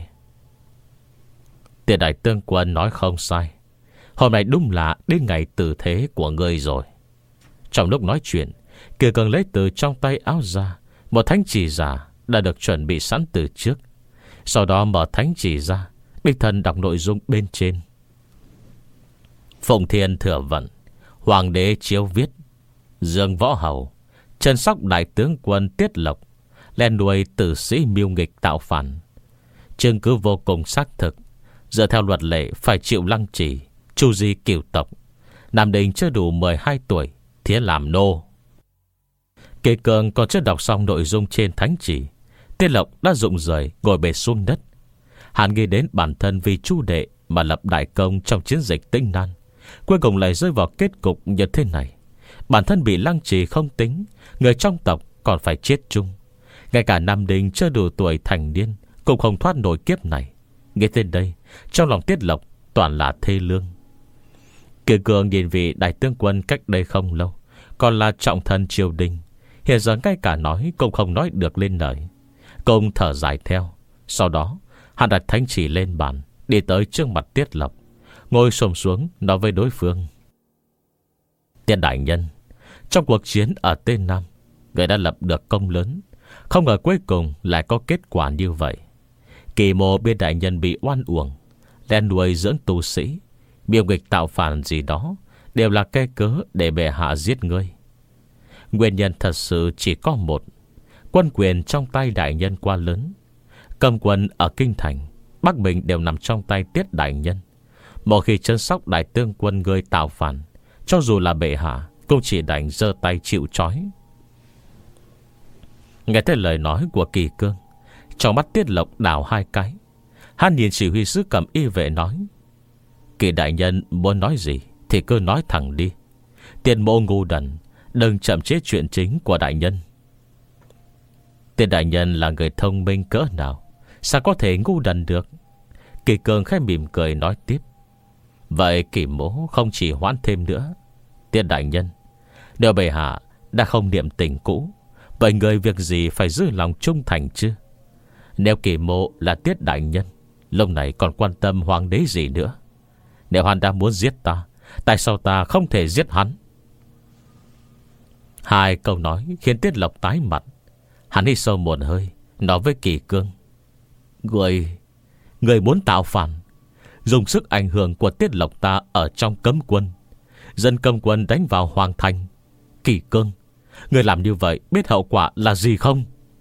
A: Tiết đại tướng quân nói không sai. Hôm nay đúng là đến ngày tử thế của ngươi rồi. Trong lúc nói chuyện, Kỳ Cương lấy từ trong tay áo ra một thánh chỉ giả đã được chuẩn bị sẵn từ trước. Sau đó mở thánh chỉ ra, đích thân đọc nội dung bên trên. Phụng Thiên thừa vận, Hoàng đế chiếu viết: Dương Võ Hầu, Trân Sóc đại tướng quân Tiết Lộc len đuôi tử sĩ mưu nghịch tạo phản, chứng cứ vô cùng xác thực. Dựa theo luật lệ phải chịu lăng trì, chu di cửu tộc. Nam Đình chưa đủ mười hai tuổi, thiến làm nô. Kỳ Cương còn chưa đọc xong nội dung trên thánh chỉ, Tiết Lộc đã rụng rời ngồi bệt xuống đất. Hắn nghĩ đến bản thân vì Chu Đệ mà lập đại công trong chiến dịch Tĩnh Nan, cuối cùng lại rơi vào kết cục như thế này. Bản thân bị lăng trì không tính, người trong tộc còn phải chết chung. Ngay cả Nam Đình chưa đủ tuổi thành niên cũng không thoát nổi kiếp này. Nghe tên đây, trong lòng Tiết Lộc toàn là thê lương. Kỳ Cương nhìn vị đại tướng quân cách đây không lâu còn là trọng thần triều đình, hiện giờ ngay cả nói cũng không nói được lên lời. Công thở dài theo. Sau đó hắn đặt thánh chỉ lên bàn, đi tới trước mặt Tiết Lộc, ngồi xổm xuống nói với đối phương: Tiết đại nhân, trong cuộc chiến ở Tây Nam, người đã lập được công lớn, không ngờ cuối cùng lại có kết quả như vậy. Kỳ mộ bên đại nhân bị oan uổng, len nuôi dưỡng tu sĩ, miêu nghịch tạo phản gì đó, đều là cái cớ để bệ hạ giết ngươi. Nguyên nhân thật sự chỉ có một: quân quyền trong tay đại nhân quá lớn. Cầm quân ở Kinh Thành, Bắc Bình đều nằm trong tay Tiết đại nhân. Một khi Trân Sóc đại tướng quân ngươi tạo phản, cho dù là bệ hạ cũng chỉ đành giơ tay chịu trói. Nghe thấy lời nói của Kỳ Cương, trong mắt Tiết Lộc đảo hai cái. Hắn nhìn chỉ huy sứ cầm y vệ nói: Kỳ đại nhân muốn nói gì thì cứ nói thẳng đi. Tiền mộ ngu đần, đừng chậm chế chuyện chính của đại nhân. Tiền đại nhân là người thông minh cỡ nào, sao có thể ngu đần được? Kỳ Cương khẽ mỉm cười nói tiếp: Vậy Kỳ mỗ không chỉ hoãn thêm nữa. Tiền đại nhân, nếu bệ hạ đã không niệm tình cũ, vậy người việc gì phải giữ lòng trung thành chứ? Nếu Kỳ mộ là Tiết đại nhân, lúc này còn quan tâm hoàng đế gì nữa? Nếu hắn đã muốn giết ta, tại sao ta không thể giết hắn? Hai câu nói khiến Tiết Lộc tái mặt. Hắn hít sâu một hơi, nói với Kỳ Cương: Người Người muốn tạo phản, dùng sức ảnh hưởng của Tiết Lộc ta ở trong cấm quân, dân cấm quân đánh vào hoàng thành. Kỳ Cương, người làm như vậy biết hậu quả là gì không?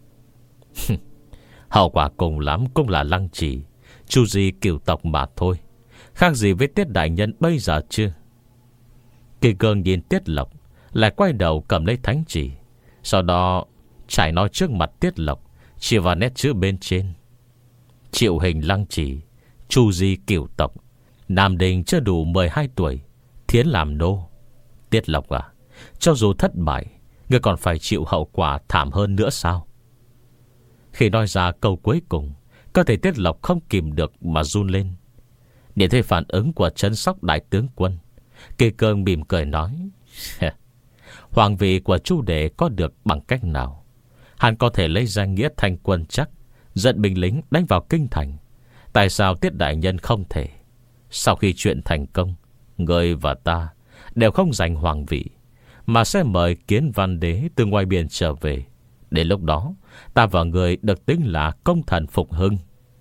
A: Hậu quả cùng lắm cũng là lăng trì, chu di cửu tộc mà thôi, khác gì với Tiết đại nhân bây giờ chưa? Kỳ Cương nhìn Tiết Lộc, lại quay đầu cầm lấy thánh chỉ, sau đó trải nói trước mặt Tiết Lộc, chỉ vào nét chữ bên trên: Triệu hình lăng trì, chu di cửu tộc, Nam Đình chưa đủ mười hai tuổi, thiến làm nô. Tiết Lộc à, cho dù thất bại, ngươi còn phải chịu hậu quả thảm hơn nữa sao? Khi nói ra câu cuối cùng, cơ thể Tiết Lộc không kìm được mà run lên. Nhìn thấy phản ứng của Trân Sóc đại tướng quân, Kỳ Cương mỉm cười nói: Hoàng vị của Chu Đệ có được bằng cách nào? Hắn có thể lấy danh nghĩa thành quân chắc, dẫn binh lính đánh vào kinh thành. Tại sao Tiết đại nhân không thể? Sau khi chuyện thành công, người và ta đều không giành hoàng vị, mà sẽ mời Kiến Văn Đế từ ngoài biển trở về. Đến lúc đó, ta và người được tính là công thần phục hưng.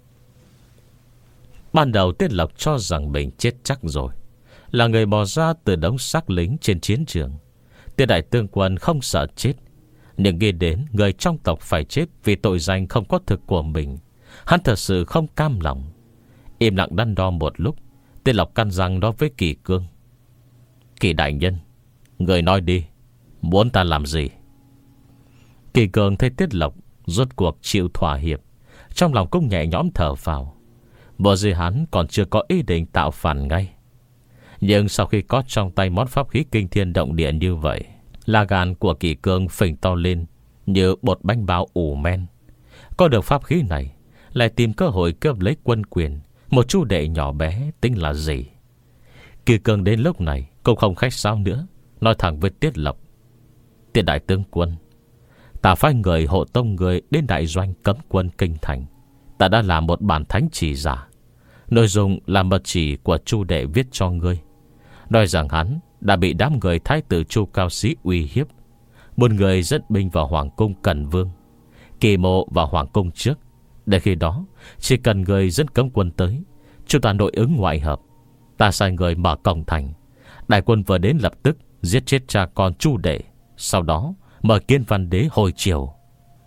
A: Ban đầu Tiết Lộc cho rằng mình chết chắc rồi, là người bỏ ra từ đống xác lính trên chiến trường. Tiết đại tướng quân không sợ chết, nhưng nghĩ đến người trong tộc phải chết vì tội danh không có thực của mình, hắn thật sự không cam lòng. Im lặng đắn đo một lúc, Tiết Lộc căn dặn nói với Kỳ Cương: Kỳ đại nhân, người nói đi, muốn ta làm gì? Kỳ Cương thấy Tiết Lộc rốt cuộc chịu thỏa hiệp, trong lòng cũng nhẹ nhõm thở phào. Bởi vì hắn còn chưa có ý định tạo phản ngay. Nhưng sau khi có trong tay món pháp khí kinh thiên động địa như vậy, là gan của Kỳ Cương phình to lên như bột bánh bao ủ men. Có được pháp khí này, lại tìm cơ hội cướp lấy quân quyền, một Chu Đệ nhỏ bé tính là gì? Kỳ Cương đến lúc này cũng không khách sáo nữa, nói thẳng với Tiết Lộc: Tiết đại tướng quân, ta phái người hộ tông người đến đại doanh cấm quân kinh thành. Ta đã làm một bản thánh chỉ giả, nội dung là mật chỉ của Chu Đệ viết cho ngươi, nói rằng hắn đã bị đám người thái tử Chu Cao Sĩ uy hiếp, một người dẫn binh vào hoàng cung Cẩn Vương, Kỳ Mộ vào hoàng cung trước. Để khi đó chỉ cần người dẫn cấm quân tới, chúng ta nội ứng ngoại hợp. Ta sai người mở cổng thành, đại quân vừa đến lập tức giết chết cha con Chu Đệ, sau đó mời Kiến Văn Đế hồi triều.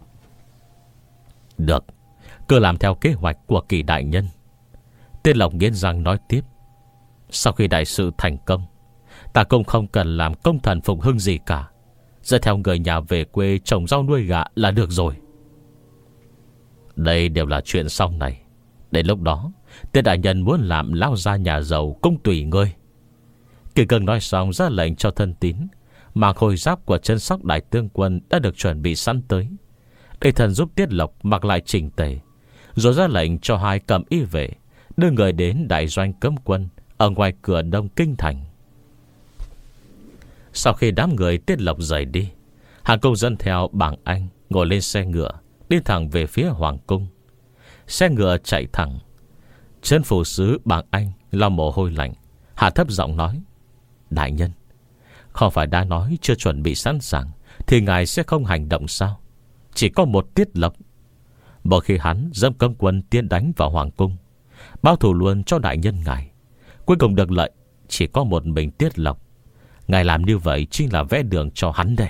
A: Được, cứ làm theo kế hoạch của Kỳ đại nhân. Tiết Lộc nghiến răng nói tiếp: Sau khi đại sự thành công, ta cũng không cần làm công thần phục hưng gì cả, dẫn theo người nhà về quê trồng rau nuôi gà là được rồi. Đây đều là chuyện sau này. Đến lúc đó, Tiết đại nhân muốn làm lao ra nhà giàu cũng tùy ngươi. Kỳ Cương nói xong ra lệnh cho thân tín mang khôi giáp của Trấn Sóc đại tướng quân đã được chuẩn bị sẵn tới, để thần giúp Tiết Lộc mặc lại chỉnh tề, rồi ra lệnh cho hai cầm y vệ đưa người đến đại doanh cấm quân ở ngoài cửa đông kinh thành. Sau khi đám người Tiết Lộc rời đi, hàng công dân theo bảng Anh ngồi lên xe ngựa đi thẳng về phía hoàng cung. Xe ngựa chạy thẳng, Trấn phủ sứ bảng Anh lau mồ hôi lạnh, hạ thấp giọng nói: Đại nhân, không phải đã nói chưa chuẩn bị sẵn sàng thì ngài sẽ không hành động sao? Chỉ có một Tiết Lộc. Bởi khi hắn dâm cấm quân tiến đánh vào hoàng cung, báo thù luôn cho đại nhân ngài, cuối cùng được lợi chỉ có một mình Tiết Lộc. Ngài làm như vậy chính là vẽ đường cho hắn đây.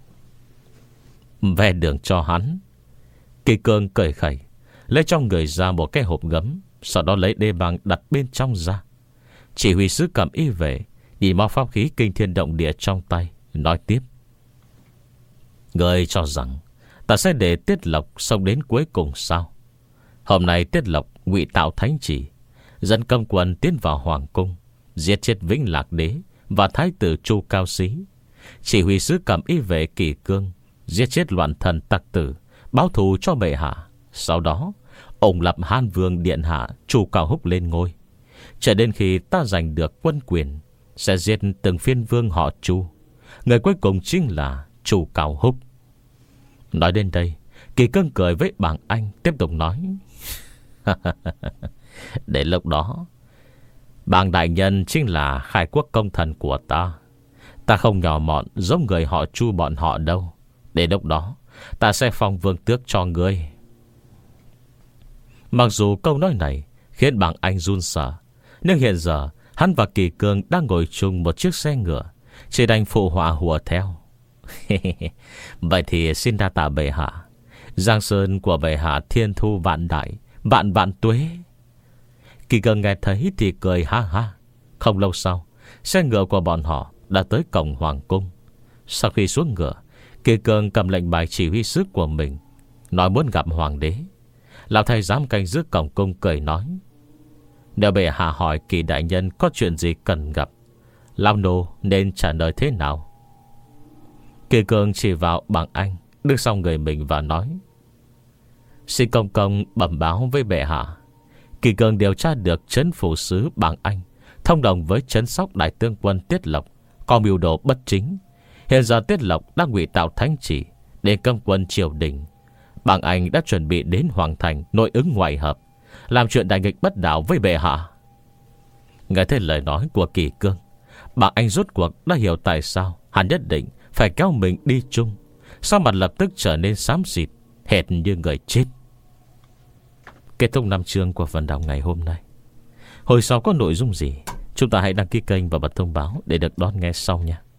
A: Vẽ đường cho hắn? Kỳ Cương cười khẩy, lấy trong người ra một cái hộp gấm, sau đó lấy đê băng đặt bên trong ra. Chỉ huy sứ cầm y về nhìn mau pháp khí kinh thiên động địa trong tay, nói tiếp: Người cho rằng ta sẽ để Tiết Lộc sống đến cuối cùng sao? Hôm nay Tiết Lộc ngụy tạo thánh chỉ, dẫn cấm quân tiến vào hoàng cung, giết chết Vĩnh Lạc Đế và thái tử Chu Cao Sĩ. Chỉ huy sứ cầm y vệ Kỳ Cương giết chết loạn thần tặc tử, báo thù cho bệ hạ. Sau đó ổng lập Han Vương điện hạ Chu Cao Húc lên ngôi. Cho đến khi ta giành được quân quyền, sẽ giết từng phiên vương họ Chu. Người cuối cùng chính là Chu Cao Húc. Nói đến đây, Kỳ Cương cười với bảng Anh, tiếp tục nói: Đến lúc đó, bảng đại nhân chính là khai quốc công thần của ta. Ta không nhỏ mọn giống người họ Chu bọn họ đâu. Đến lúc đó, ta sẽ phong vương tước cho ngươi. Mặc dù câu nói này khiến bảng Anh run sợ, nhưng hiện giờ hắn và Kỳ Cương đang ngồi chung một chiếc xe ngựa, chỉ đành phụ họa hùa theo. Vậy thì xin đa tạ bệ hạ. Giang sơn của bệ hạ thiên thu vạn đại, vạn vạn tuế. Kỳ Cương nghe thấy thì cười ha ha. Không lâu sau, xe ngựa của bọn họ đã tới cổng hoàng cung. Sau khi xuống ngựa, Kỳ Cương cầm lệnh bài chỉ huy sứ của mình, nói muốn gặp hoàng đế. Lão thái giám canh giữ cổng cung cười nói: Nếu bệ hạ hỏi Kỳ đại nhân có chuyện gì cần gặp, lão nô nên trả lời thế nào? Kỳ Cương chỉ vào bảng Anh đứng sau người mình và nói: Xin công công bẩm báo với bệ hạ, Kỳ Cương điều tra được Trấn phủ sứ bảng Anh thông đồng với Trấn Sóc đại tướng quân Tiết Lộc có mưu đồ bất chính. Hiện giờ Tiết Lộc đang ngụy tạo thánh chỉ để cấm quân triều đình. Bàng Anh đã chuẩn bị đến Hoàng Thành nội ứng ngoại hợp, làm chuyện đại nghịch bất đạo với bệ hạ. Nghe thấy lời nói của Kỳ Cương, Bàng Anh rốt cuộc đã hiểu tại sao hắn nhất định phải kéo mình đi chung. Sao mặt lập tức trở nên xám xịt, hệt như người chết. Kết thúc năm chương của phần đọc ngày hôm nay. Hồi sau có nội dung gì, chúng ta hãy đăng ký kênh và bật thông báo để được đón nghe sau nha.